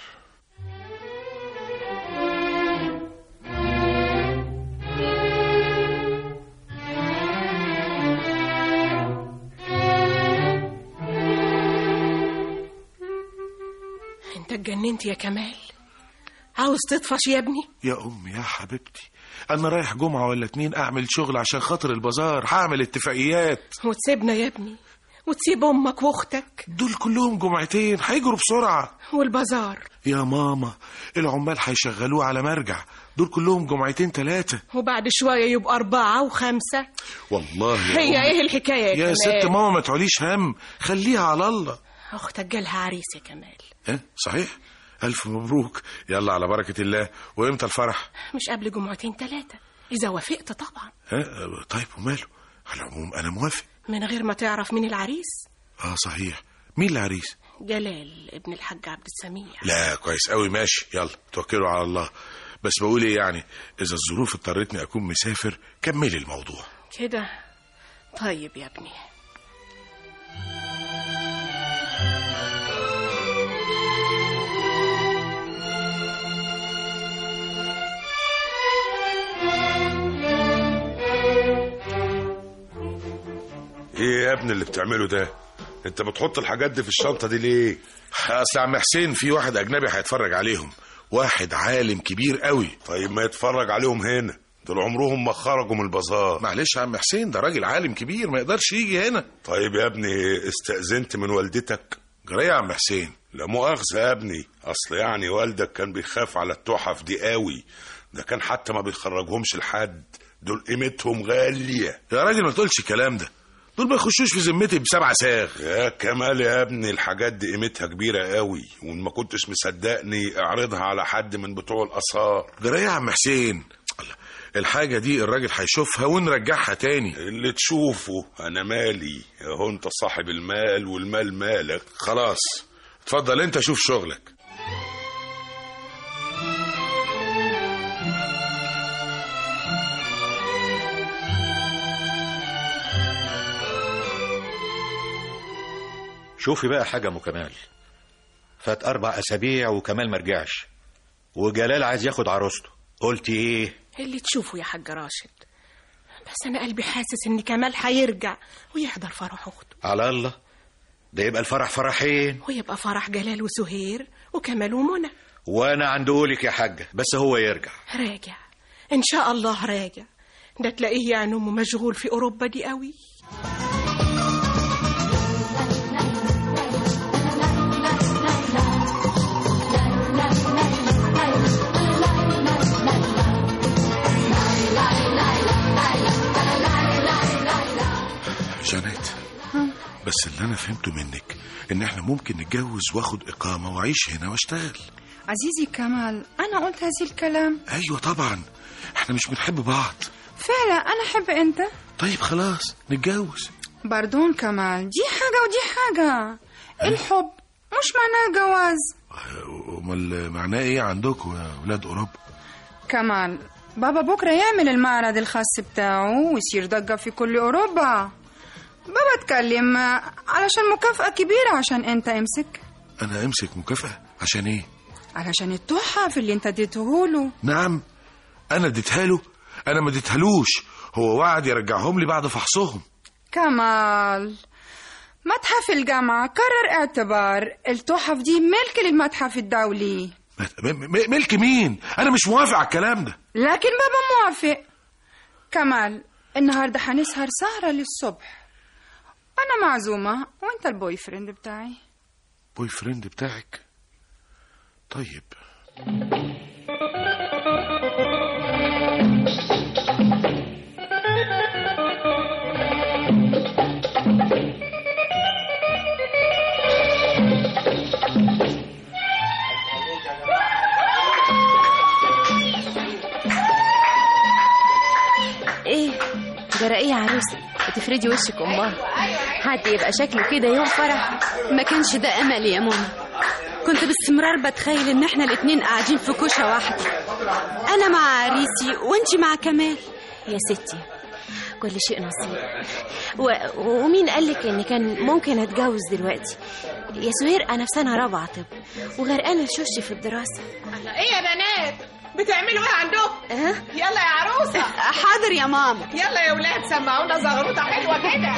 انت اتجننت يا كمال؟ عاوز تطفش يا ابني؟ يا أمي يا حبيبتي، أنا رايح جمعة ولا اتنين أعمل شغل عشان خاطر البازار، هعمل اتفاقيات. وتسيبنا يا ابني وتسيب أمك وأختك؟ دول كلهم جمعتين هيجروا بسرعة. والبازار؟ يا ماما العمال هيشغلوه على مرجع، دول كلهم جمعتين ثلاثة، وبعد شوية يبقى أربعة وخمسة. والله هي أمي. إيه الحكاية يا, يا كمال؟ ست ماما ما تعوليش هم، خليها على الله. أختك جالها عريس يا كمال. اه صحيح، ألف مبروك. يلا على بركة الله. وإمتى الفرح؟ مش قبل جمعتين ثلاثة إذا وافقت طبعا. ها طيب وماله، على العموم أنا موافق. من غير ما تعرف مين العريس؟ اه صحيح، مين العريس؟ جلال ابن الحاج عبد السميع. لا كويس قوي، ماشي يلا توكلوا على الله. بس بقول ايه يعني، اذا الظروف اضطرتني اكون مسافر كملي الموضوع كده. طيب يا ابني. ايه يا ابني اللي بتعمله ده؟ انت بتحط الحاجات دي في الشنطة دي ليه؟ اصل عم حسين في واحد اجنبي هيتفرج عليهم، واحد عالم كبير قوي. طيب ما يتفرج عليهم هنا، دول عمرهم ما خرجوا من البازار. معلش يا عم حسين، ده راجل عالم كبير ما يقدرش يجي هنا. طيب يا ابني استأذنت من والدتك؟ جرى يا عم حسين؟ لا مؤاخذة يا ابني، اصل يعني والدك كان بيخاف على التحف دي قوي، ده كان حتى ما بيخرجهمش لحد، دول قيمتهم غالية. يا راجل ما تقولش الكلام ده، دول ما يخشوش في ذمتي بسبع ساغ. يا كمال يا ابني الحاجات دي قيمتها كبيرة قوي، وان ما كنتش مصدقني اعرضها على حد من بتوع الآثار. جرى يا عم حسين؟ الحاجة دي الراجل هيشوفها ونرجعها تاني. اللي تشوفه انا مالي، اهو انت صاحب المال والمال مالك. خلاص اتفضل انت شوف شغلك. شوفي بقى حاجة ام كمال، فات اربع اسابيع وكمال مرجعش، وجلال عايز ياخد عروسته، قلتي ايه؟ اللي تشوفه يا حاج راشد، بس انا قلبي حاسس ان كمال هيرجع ويحضر فرح اخته. على الله، ده يبقى الفرح فرحين، ويبقى فرح جلال وسهير وكمال ومنى. وانا عند قولك يا حاجة، بس هو يرجع. راجع ان شاء الله راجع، ده تلاقيه يعني امه مشغول في اوروبا دي قوي. جانيت، بس اللي انا فهمته منك ان احنا ممكن نتجوز واخد اقامه واعيش هنا واشتغل. عزيزي كمال، انا قلت هذا الكلام. ايوه طبعا، احنا مش بنحب بعض. فعلا انا احب انت. طيب خلاص نتجوز. باردون كمال، دي حاجه ودي حاجه. الحب مش معناه جواز. امال معناه ايه عندكم يا ولاد اوروبا؟ كمال، بابا بكره يعمل المعرض الخاص بتاعه ويصير ضجه في كل اوروبا. بابا اتكلم علشان مكافأة كبيرة عشان انت امسك. انا امسك مكافأة عشان ايه؟ علشان التحف اللي انت اديتهوله. نعم، انا اديتها له؟ انا ما اديتهالوش، هو وعد يرجعهم لي بعد فحصهم. كمال، متحف الجامعة قرر اعتبار التحف دي ملك للمتحف الدولي. ملك مين؟ انا مش موافق على الكلام ده. لكن بابا موافق. كمال، النهاردة هنسهر سهرة للصبح، أنا معزومة وأنت البوي فريند بتاعي. بوي فريند بتاعك؟ طيب. ايه جرى ايه يا عروسه؟ بتفردي وشك امها، حد يبقى شكله كده يوم فرح؟ ما كانش ده املي يا ماما، كنت باستمرار بتخيل ان احنا الاتنين قاعدين في كوشه واحده، انا مع عريسي وانتي مع كمال. يا ستي كل شيء نصيب. و... ومين قالك ان كان ممكن اتجوز دلوقتي؟ يا سهير انا في سنه رابعه طب وغرقانه الشوش في الدراسه. ايه يا بنات بتعملوا ايه عندكم؟ أه؟ يلا يا عروسه. حاضر يا ماما. يلا يا ولاد سمعونا زغروطه حلوه كده.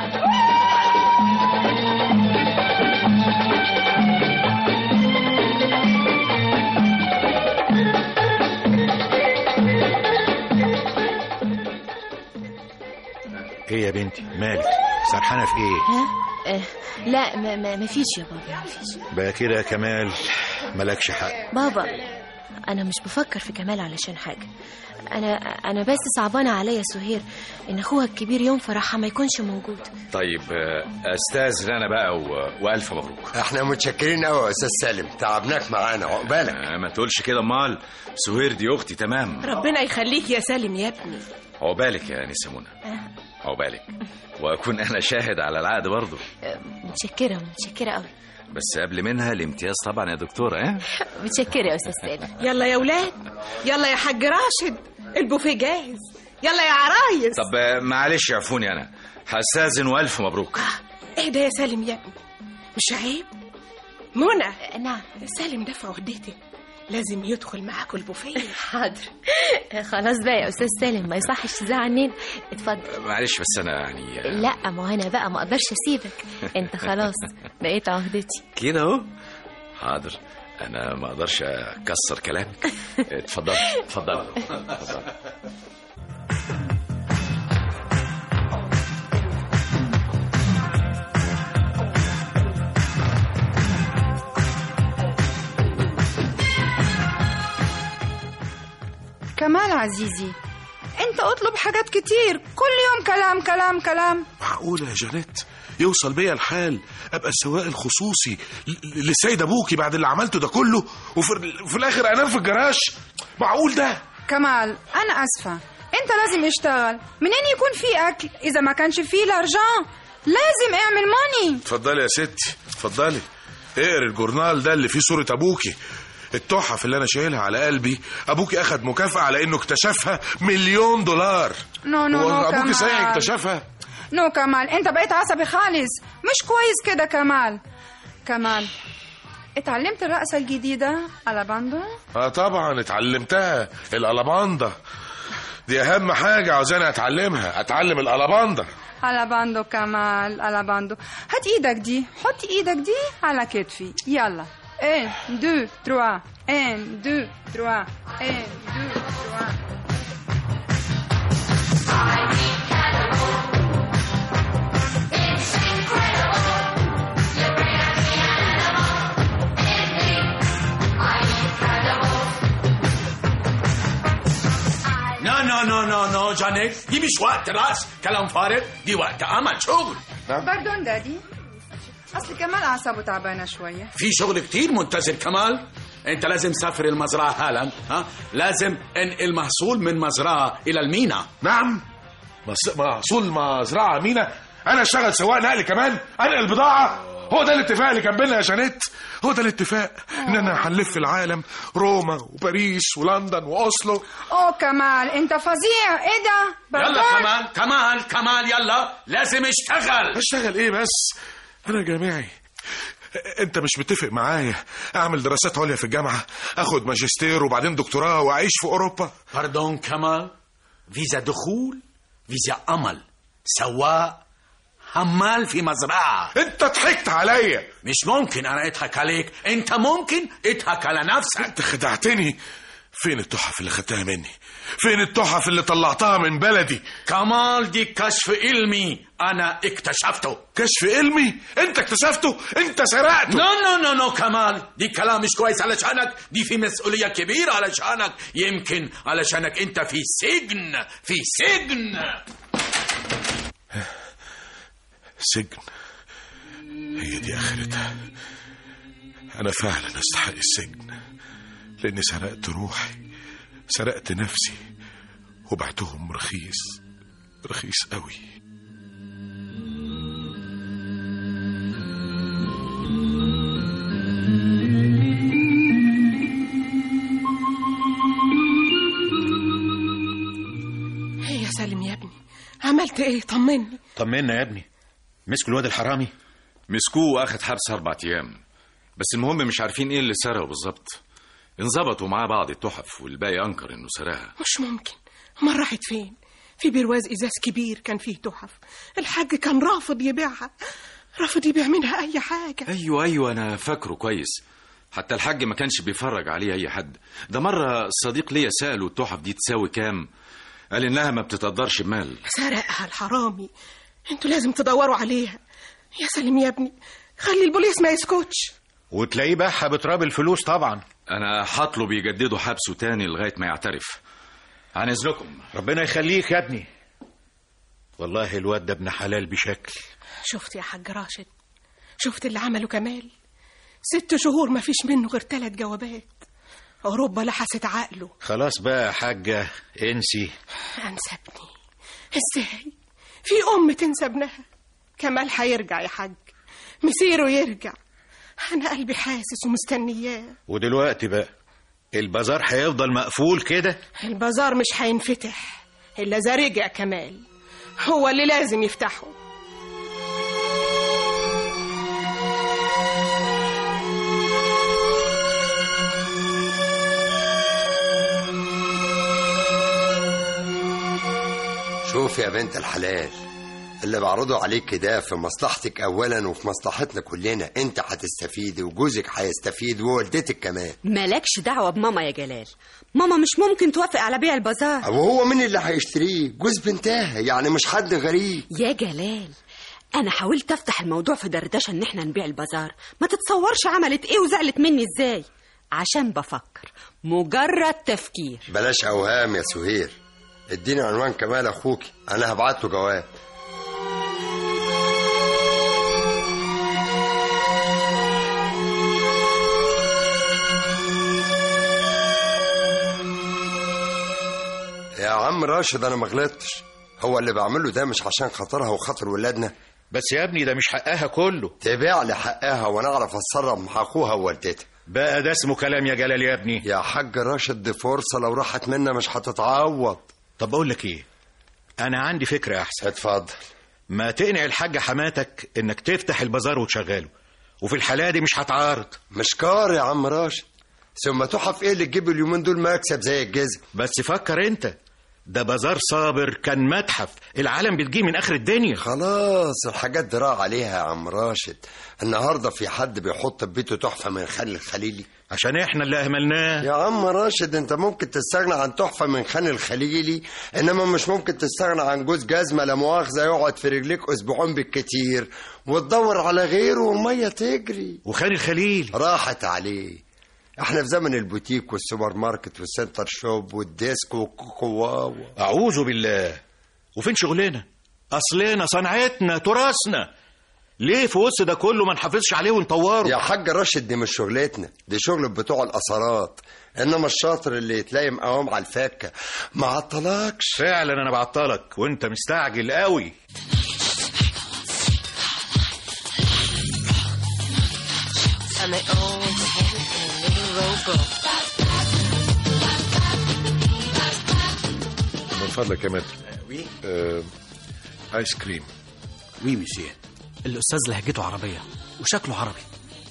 ايه يا بنتي مالك سرحانه في ايه؟ ها؟ أه لا ما, ما, ما فيش يا بابا، ما فيش. بقى كده يا كمال مالكش حق. بابا انا مش بفكر في كمال علشان حاجه، انا انا بس صعبانه عليا سهير ان اخوها الكبير يوم فرحها ما يكونش موجود. طيب استاذن انا بقى و... والف مبروك. احنا متشكرين قوي يا استاذ سالم، تعبناك معانا، عقبالك. آه ما تقولش كده، امال سهير دي اختي تمام. ربنا يخليك يا سالم يا ابني. عقبالك يا انسه منى، عقبالك، واكون انا شاهد على العقد برضه. متشكره متشكره قوي، بس قبل منها الامتياز طبعا يا دكتوره. اه متشكره يا استاذ سالم. يلا يا ولاد، يلا يا حاج راشد، البوفيه جاهز، يلا يا عرايس. طب معلش عفوني انا هستاذن والف مبروك. آه. ايه ده يا سالم يا ابني، مش عيب؟ منى. نعم. سالم ده في عهدتك، لازم يدخل معاكم البوفيه. حاضر. خلاص بقى يا استاذ سالم، ما يصحش تزعلني. اتفضل. معلش بس انا يعني لا ما انا بقى ما اقدرش اسيبك، انت خلاص بقيت عهدتي كده اهو. حاضر، انا ما اقدرش اكسر كلامك. اتفضل اتفضل اتفضل. كمال عزيزي، انت اطلب حاجات كتير، كل يوم كلام كلام كلام. معقولة يا جانيت يوصل بيا الحال ابقى السواق الخصوصي للسيد ابوكي بعد اللي عملته ده كله، وفي في الاخر انام في الجراج؟ معقول ده؟ كمال انا اسفه، انت لازم اشتغل، منين يكون في اكل اذا ما كانش فيه لارجان؟ لازم اعمل ماني. اتفضلي يا ستي اتفضلي، اقري الجورنال ده اللي فيه صورة ابوكي، التحف اللي انا شايلها على قلبي ابوكي اخد مكافأة على انه اكتشفها مليون دولار. نو نو نو ابوكي كمال. صحيح اكتشفها؟ نو كمال، انت بقيت عصبي خالص، مش كويس كده. كمال كمال اتعلمت الرقصة الجديدة الاباندو؟ اه طبعا اتعلمتها، الالاباندا دي اهم حاجة عاوزاني اتعلمها، اتعلم الالاباندا. الاباندو كمال، الاباندو. هات ايدك دي، حط ايدك دي على كتفي، يلا. ان دو تروا، ان دو تروا، ان دو تروا. نو نو نو نو نو جانيت، دي مش وقت راس كلام فارغ، دي وقت عمل شغل. باردون دادي، اصل كمال اعصابه تعبانه شويه. في شغل كتير منتظر كمال. انت لازم تسافر المزرعه حالا، ها لازم انقل محصول من مزرعه الى المينا. نعم، مص... محصول مزرعه مينا؟ انا اشتغل سواق نقل كمان، انقل بضاعه؟ هو ده الاتفاق اللي كان بيننا يا جانيت؟ هو ده الاتفاق ان انا هنلف العالم، روما وباريس ولندن واوسلو. اوه كمال انت فظيع، ايه ده؟ يلا كمال كمال كمال يلا، لازم اشتغل. اشتغل ايه بس؟ انا جامعي، انت مش متفق معايا اعمل دراسات عليا في الجامعه، اخد ماجستير وبعدين دكتوراه واعيش في اوروبا؟ باردون كمال، فيزا دخول، فيزا عمل، سواق، حمال في مزرعة. انت ضحكت عليا. مش ممكن انا اضحك عليك، انت ممكن اضحك على نفسك. انت خدعتني. فين التحف اللي خدتها مني؟ فين التحف اللي طلعتها من بلدي؟ كمال دي كشف علمي انا اكتشفته. كشف علمي؟ انت اكتشفته؟ انت سرقته؟ نو نو نو نو كمال، دي كلام مش كويس علشانك، دي في مسؤولية كبيرة علشانك، يمكن علشانك انت في سجن، في سجن. سجن؟ هي دي آخرتها. أنا فعلا أستحق السجن، لأني سرقت روحي، سرقت نفسي وبعتهم رخيص، رخيص قوي. ايه يا سالم يا ابني، عملت ايه؟ طمني. طمنا يا ابني، مسكوا الواد الحرامي؟ مسكوه واخد حبس أربع أيام، بس المهم مش عارفين ايه اللي سرقه بالظبط. انظبطوا معاه بعض التحف والباقي انكر انه سرقها. مش ممكن، امال راحت فين؟ في برواز ازاز كبير كان فيه تحف، الحاج كان رافض يبيعها، رافض يبيع منها اي حاجه. ايوه ايوه انا فاكره كويس، حتى الحاج ما كانش بيفرج عليه اي حد. ده مره صديق ليا ساله التحف دي تساوي كام، قال انها ما بتتقدرش بمال. سرقها الحرامي، انتوا لازم تدوروا عليها. يا سليم يا ابني، خلي البوليس ما يسكتش. وتلاقيه باعها بتراب الفلوس طبعا. انا هطلب يجددوا حبسه تاني لغايه ما يعترف. عن اذنكم. ربنا يخليك يا ابني، والله الواد ده ابن حلال بشكل. شفت يا حاج راشد، شفت اللي عمله كمال؟ ست شهور ما فيش منه غير ثلاث جوابات. اوروبا لحست عقله. خلاص بقى يا حاجه انسي. انسى ابني؟ ازاي؟ في ام تنسى ابنها؟ كمال هيرجع يا حاج، مسيره يرجع، انا قلبي حاسس ومستنياه. ودلوقتي بقى البازار هيفضل مقفول كده؟ البازار مش هينفتح الا اذا رجع كمال، هو اللي لازم يفتحه. شوف يا بنت الحلال، اللي بعرضه عليك كده في مصلحتك اولا وفي مصلحتنا كلنا. انت هتستفيدي وجوزك هيستفيد ووالدتك كمان. مالكش دعوه بماما يا جلال، ماما مش ممكن توافق على بيع البازار. وهو مين اللي هيشتريه؟ جوز بنتها، يعني مش حد غريب. يا جلال انا حاولت افتح الموضوع في دردشه ان احنا نبيع البازار، ما تتصورش عملت ايه وزعلت مني ازاي. عشان بفكر، مجرد تفكير. بلاش اوهام يا سهير، اديني عنوان كمال اخوك، انا هبعت له جواب. يا عم راشد انا ما غلطتش، هو اللي بعمله ده مش عشان خاطرها وخاطر ولادنا. بس يا ابني ده مش حقها كله. تبيع لي حقها وانا اعرف اتصرف مع اخوها ووالدتها. بقى ده اسمه كلام يا جلال يا ابني؟ يا حاج راشد دي فرصه لو راحت منا مش هتتعوض. طب اقول لك ايه، انا عندي فكره احسن. اتفضل. ما تقنع الحاجة حماتك انك تفتح البازار وتشغله، وفي الحالة دي مش هتعارض. مش كار يا عم راشد، ثم تحف ايه اللي تجيب اليومين دول مكسب زي الجزم؟ بس فكر انت، ده بازار صابر كان متحف العالم بتجي من اخر الدنيا. خلاص الحاجات دي راح عليها يا عم راشد. النهارده في حد بيحط في بيته تحفه من خان الخليلي؟ عشان احنا اللي اهملناه يا عم راشد. انت ممكن تستغنى عن تحفه من خان الخليلي، انما مش ممكن تستغنى عن جوز جزمه لا مؤاخذه يقعد في رجليك اسبوعين بالكتير وتدور على غيره والميه تجري. وخان الخليل راحت عليه. احنا في زمن البوتيك والسوبر ماركت والسنتر شوب والديسك والكواوا. اعوذ بالله. وفين شغلنا؟ اصلنا صنعتنا تراثنا، ليه في وسط ده كله ما نحافظش عليه ونطوره؟ يا حاج راشد دي مش شغلتنا، دي شغل بتوع الاثارات، انما الشاطر اللي يتلاقي مقاوم على الفكه ما عطلكش. فعلا انا بعطلك وانت مستعجل قوي. من فضلك يا متر. آه، ايس كريم. وي مسيو. الاستاذ لهجته عربيه وشكله عربي.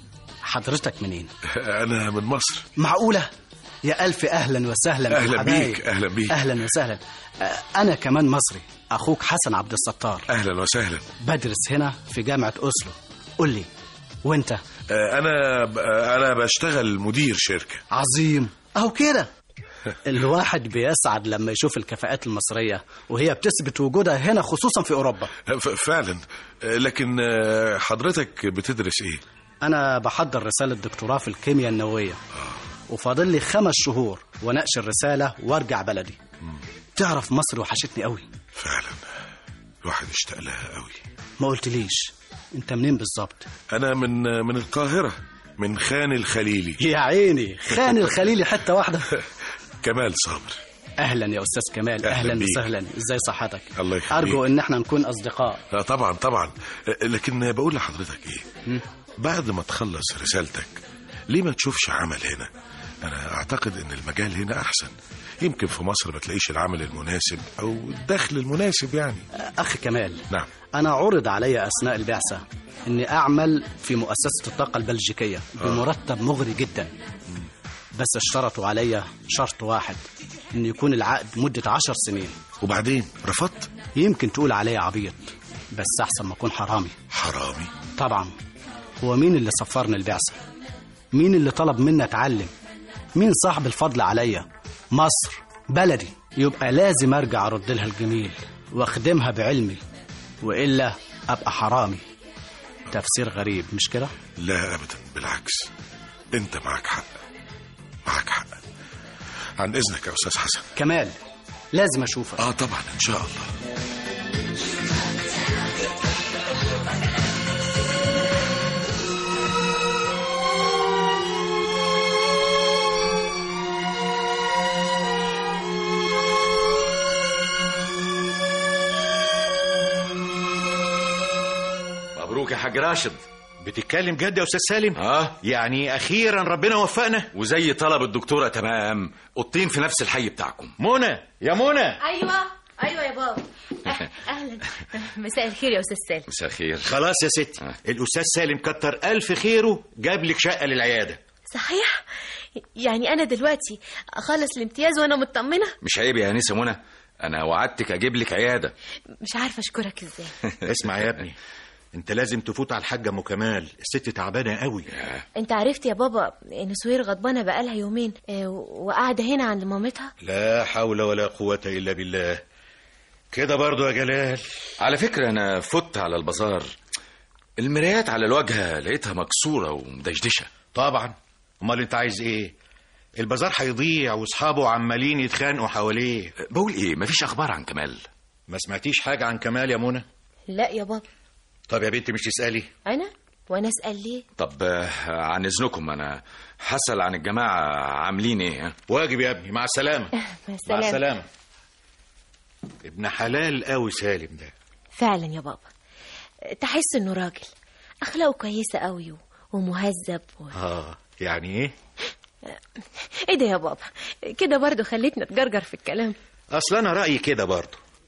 حضرتك منين؟ انا من مصر. معقوله؟ يا الف اهلا وسهلا. اهلا بيك. اهلا بيك. اهلا وسهلا. انا كمان مصري، اخوك حسن عبد الستار. اهلا وسهلا. بدرس هنا في جامعه اوسلو. قول لي وانت؟ انا انا بشتغل مدير شركه. عظيم. اهو كده الواحد بيسعد لما يشوف الكفاءات المصريه وهي بتثبت وجودها هنا خصوصا في اوروبا. فعلا. لكن حضرتك بتدرس ايه؟ انا بحضر رساله دكتوراه في الكيمياء النوويه، وفاضل لي خمس شهور وناقش الرساله وارجع بلدي. مم. تعرف مصر وحشتني قوي. فعلا الواحد اشتاق لها قوي. ما قلتليش انت منين بالظبط؟ انا من من القاهره، من خان الخليلي. يا عيني، خان الخليلي حته واحده. كمال صابر. اهلا يا استاذ كمال. اهلا, أهلاً وسهلا. ازاي صحتك؟ الله يخليك. ارجو ان احنا نكون اصدقاء. لا طبعا طبعا. لكن بقول لحضرتك ايه، م? بعد ما تخلص رسالتك ليه ما تشوفش عمل هنا؟ انا اعتقد ان المجال هنا احسن. يمكن في مصر ما تلاقيش العمل المناسب او الدخل المناسب يعني. اخ كمال. نعم. انا عرض علي اثناء البعثه اني اعمل في مؤسسه الطاقه البلجيكيه بمرتب مغري جدا، بس اشترطوا علي شرط واحد، ان يكون العقد مده عشر سنين. وبعدين رفضت؟ يمكن تقول علي عبيط، بس احسن ما اكون حرامي. حرامي؟ طبعا. هو مين اللي سفرني البعثه؟ مين اللي طلب مني اتعلم؟ مين صاحب الفضل عليا؟ مصر بلدي، يبقى لازم ارجع ارد لها الجميل واخدمها بعلمي، والا ابقى حرامي. تفسير غريب مش كده؟ لا ابدا، بالعكس، انت معك حق، معك حق. عن اذنك يا استاذ حسن. كمال، لازم اشوفك. اه طبعا ان شاء الله. مبروك يا حاج راشد. بتتكلم جد يا استاذ سالم؟ اه يعني اخيرا ربنا وفقنا. وزي طلب الدكتوره تمام، اوضتين في نفس الحي بتاعكم. منى يا منى. ايوه ايوه يا بابا. اهلا. مساء الخير يا استاذ سالم. مساء الخير. خلاص يا ستي. آه. الاستاذ سالم كتر الف خيره، جاب لك شقه للعياده. صحيح؟ يعني انا دلوقتي اخلص الامتياز وانا مطمنه؟ مش عيب يا انسه منى، انا وعدتك اجيب لك عياده. مش عارفه اشكرك ازاي. اسمع يا ابني، انت لازم تفوت على الحاجه ام كمال، الست تعبانه قوي. انت عرفت يا بابا ان سهير غضبانه بقالها يومين وقاعده هنا عند مامتها؟ لا حول ولا قوه الا بالله. كده برضو يا جلال. على فكره انا فت على البازار، المرايات على الواجهه لقيتها مكسوره ومدشدشه. طبعا، امال انت عايز ايه؟ البازار هيضيع واصحابه عمالين يتخانقوا حواليه. بقول ايه، مفيش اخبار عن كمال؟ ما سمعتيش حاجه عن كمال يا منى؟ لا يا بابا. طب يا بنتي مش تسالي؟ انا وانا اسال ليه؟ طب عن اذنكم انا هسال عن الجماعه عاملين ايه. واجب يا ابني. مع السلامه. مع السلامه. مع السلامه. ابن حلال قوي سالم ده. فعلا يا بابا، تحس انه راجل اخلاقه كويسه قوي ومهذب و... اه يعني ايه؟ ايه ده يا بابا، كده برضو خليتنا تجرجر في الكلام. اصل انا رايي كده برضو،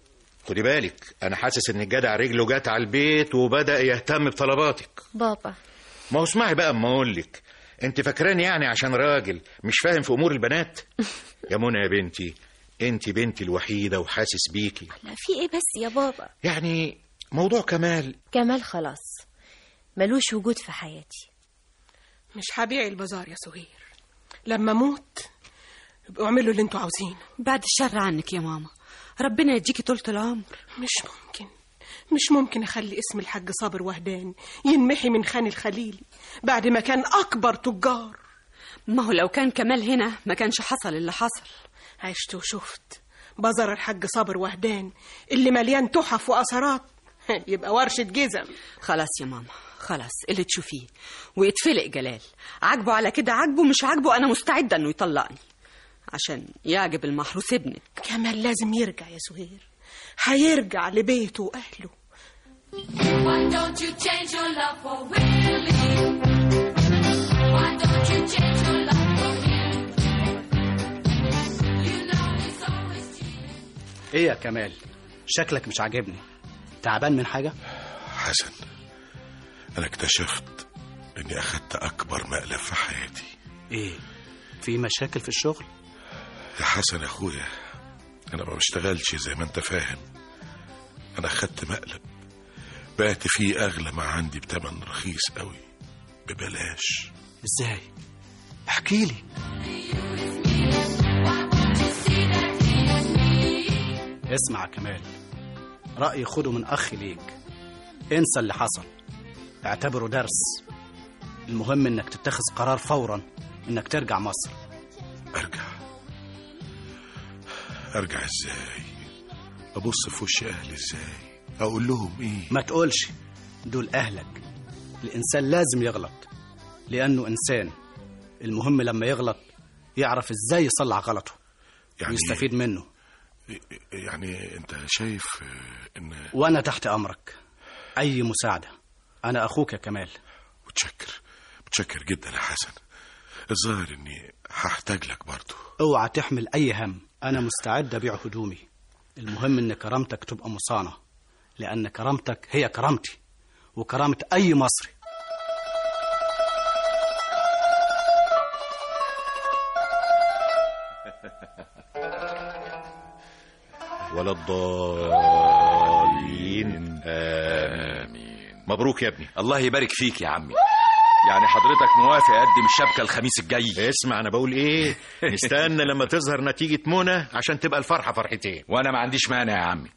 خدي بالك، انا حاسس ان الجدع رجله جت على البيت وبدأ يهتم بطلباتك. بابا ما هو اسمعي بقى اما اقول لك، انت فاكراني يعني عشان راجل مش فاهم في امور البنات؟ يا منى يا بنتي، انت بنتي الوحيده وحاسس بيكي. لا في ايه بس يا بابا؟ يعني موضوع كمال كمال خلاص ملوش وجود في حياتي. مش هبيع البازار يا سهير، لما اموت يبقوا اعملوا اللي انتوا عاوزينه. بعد الشر عنك يا ماما، ربنا يديكي طولة العمر. مش ممكن مش ممكن اخلي اسم الحاج صابر وهدان ينمحي من خان الخليلي بعد ما كان اكبر تجار. ما هو لو كان كمال هنا ما كانش حصل اللي حصل. عشت وشفت بازار الحاج صابر وهدان اللي مليان تحف واثارات يبقى ورشة جزم. خلاص يا ماما خلاص، اللي تشوفيه ويتفلق جلال. عاجبه على كده عاجبه، مش عاجبه انا مستعده انه يطلقني عشان يعجب المحروس ابنك. كمال لازم يرجع يا سهير، هيرجع لبيته واهله. Why don't you change your love for Willie? Why don't you change your love for him? You know he's always cheating. ايه يا كمال، شكلك مش عاجبني، تعبان من حاجة؟ حسن، انا اكتشفت اني اخدت اكبر مقلب في حياتي. ايه، في مشاكل في الشغل؟ يا حسن يا اخويا، انا ما بشتغلش زي ما انت فاهم. انا اخدت مقلب بعت فيه اغلى ما عندي بتمن رخيص قوي ببلاش. ازاي؟ احكي لي. اسمع يا كمال، رأيي خده من اخي ليك، انسى اللي حصل، اعتبره درس. المهم انك تتخذ قرار فورا انك ترجع مصر. ارجع؟ ارجع ازاي؟ ابص في وش اهلي ازاي؟ اقول لهم ايه؟ ما تقولش، دول اهلك. الانسان لازم يغلط لانه انسان. المهم لما يغلط يعرف ازاي يصلح غلطه يعني ويستفيد منه. يعني انت شايف ان وانا تحت امرك، اي مساعده. انا اخوك يا كمال. متشكر متشكر جدا يا حسن. الظاهر اني هحتاج لك برضه. اوعى تحمل اي هم، انا مستعد ابيع هدومي. المهم ان كرامتك تبقى مصانه، لان كرامتك هي كرامتي وكرامه اي مصري. ولا الضالين آمين. مبروك يا ابني. الله يبارك فيك يا عمي. يعني حضرتك موافق اقدم الشبكه الخميس الجاي؟ اسمع انا بقول ايه، نستنى لما تظهر نتيجه منى عشان تبقى الفرحه فرحتين. وانا ما عنديش مانع يا عمي.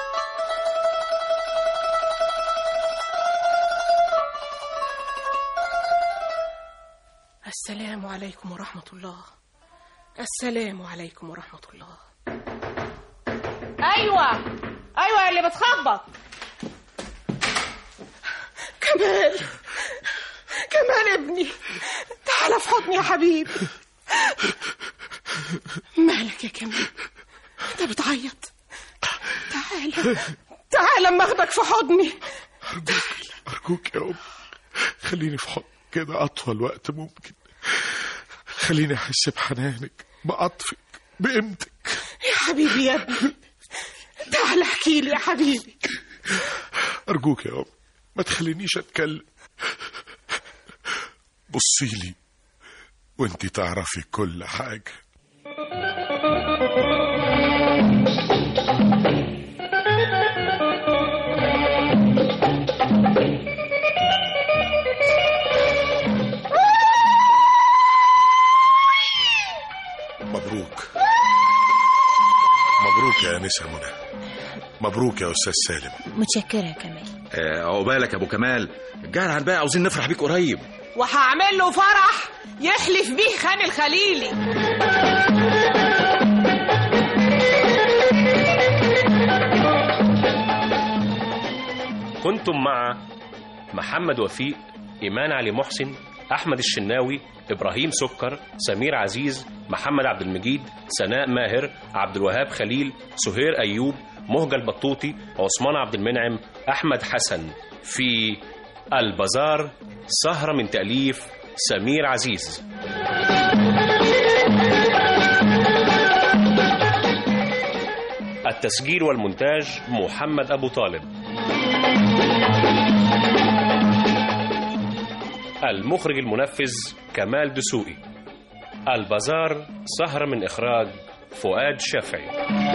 السلام عليكم ورحمه الله. السلام عليكم ورحمه الله. ايوه ايوه اللي بتخبط. كمال كمال ابني، تعال في حضني يا حبيبي. مالك يا كمال؟ انت بتعيط؟ تعال تعال اما اخدك في حضني. تعال ارجوك يا ام، خليني في حضنك كده اطول وقت ممكن. خليني احس بحنانك، بعطفك، بقيمتك يا حبيبي يا ابني. تعال احكي لي يا حبيبي. ارجوك يا ام ما تخلينيش اتكلم. بصي لي وانتي تعرفي كل حاجة. مبروك مبروك يا انسه منى، مبروك يا استاذ سالم. متشكرة يا كمال. عقبالك يا ابو كمال، الجعل على الباقي عاوزين نفرح بيك قريب. وهعمل له فرح يحلف بيه خان الخليلي. كنتم مع محمد وفيق، إيمان علي محسن، أحمد الشناوي، إبراهيم سكر، سمير عزيز، محمد عبد المجيد، سناء ماهر، عبد الوهاب خليل، سهير أيوب، مهجة البطوطي، عثمان عبد المنعم، أحمد حسن في البازار، سهرة من تأليف سمير عزيز. التسجيل والمونتاج محمد أبو طالب. المخرج المنفذ كمال دسوقي. البازار سهرة من إخراج فؤاد شافعي.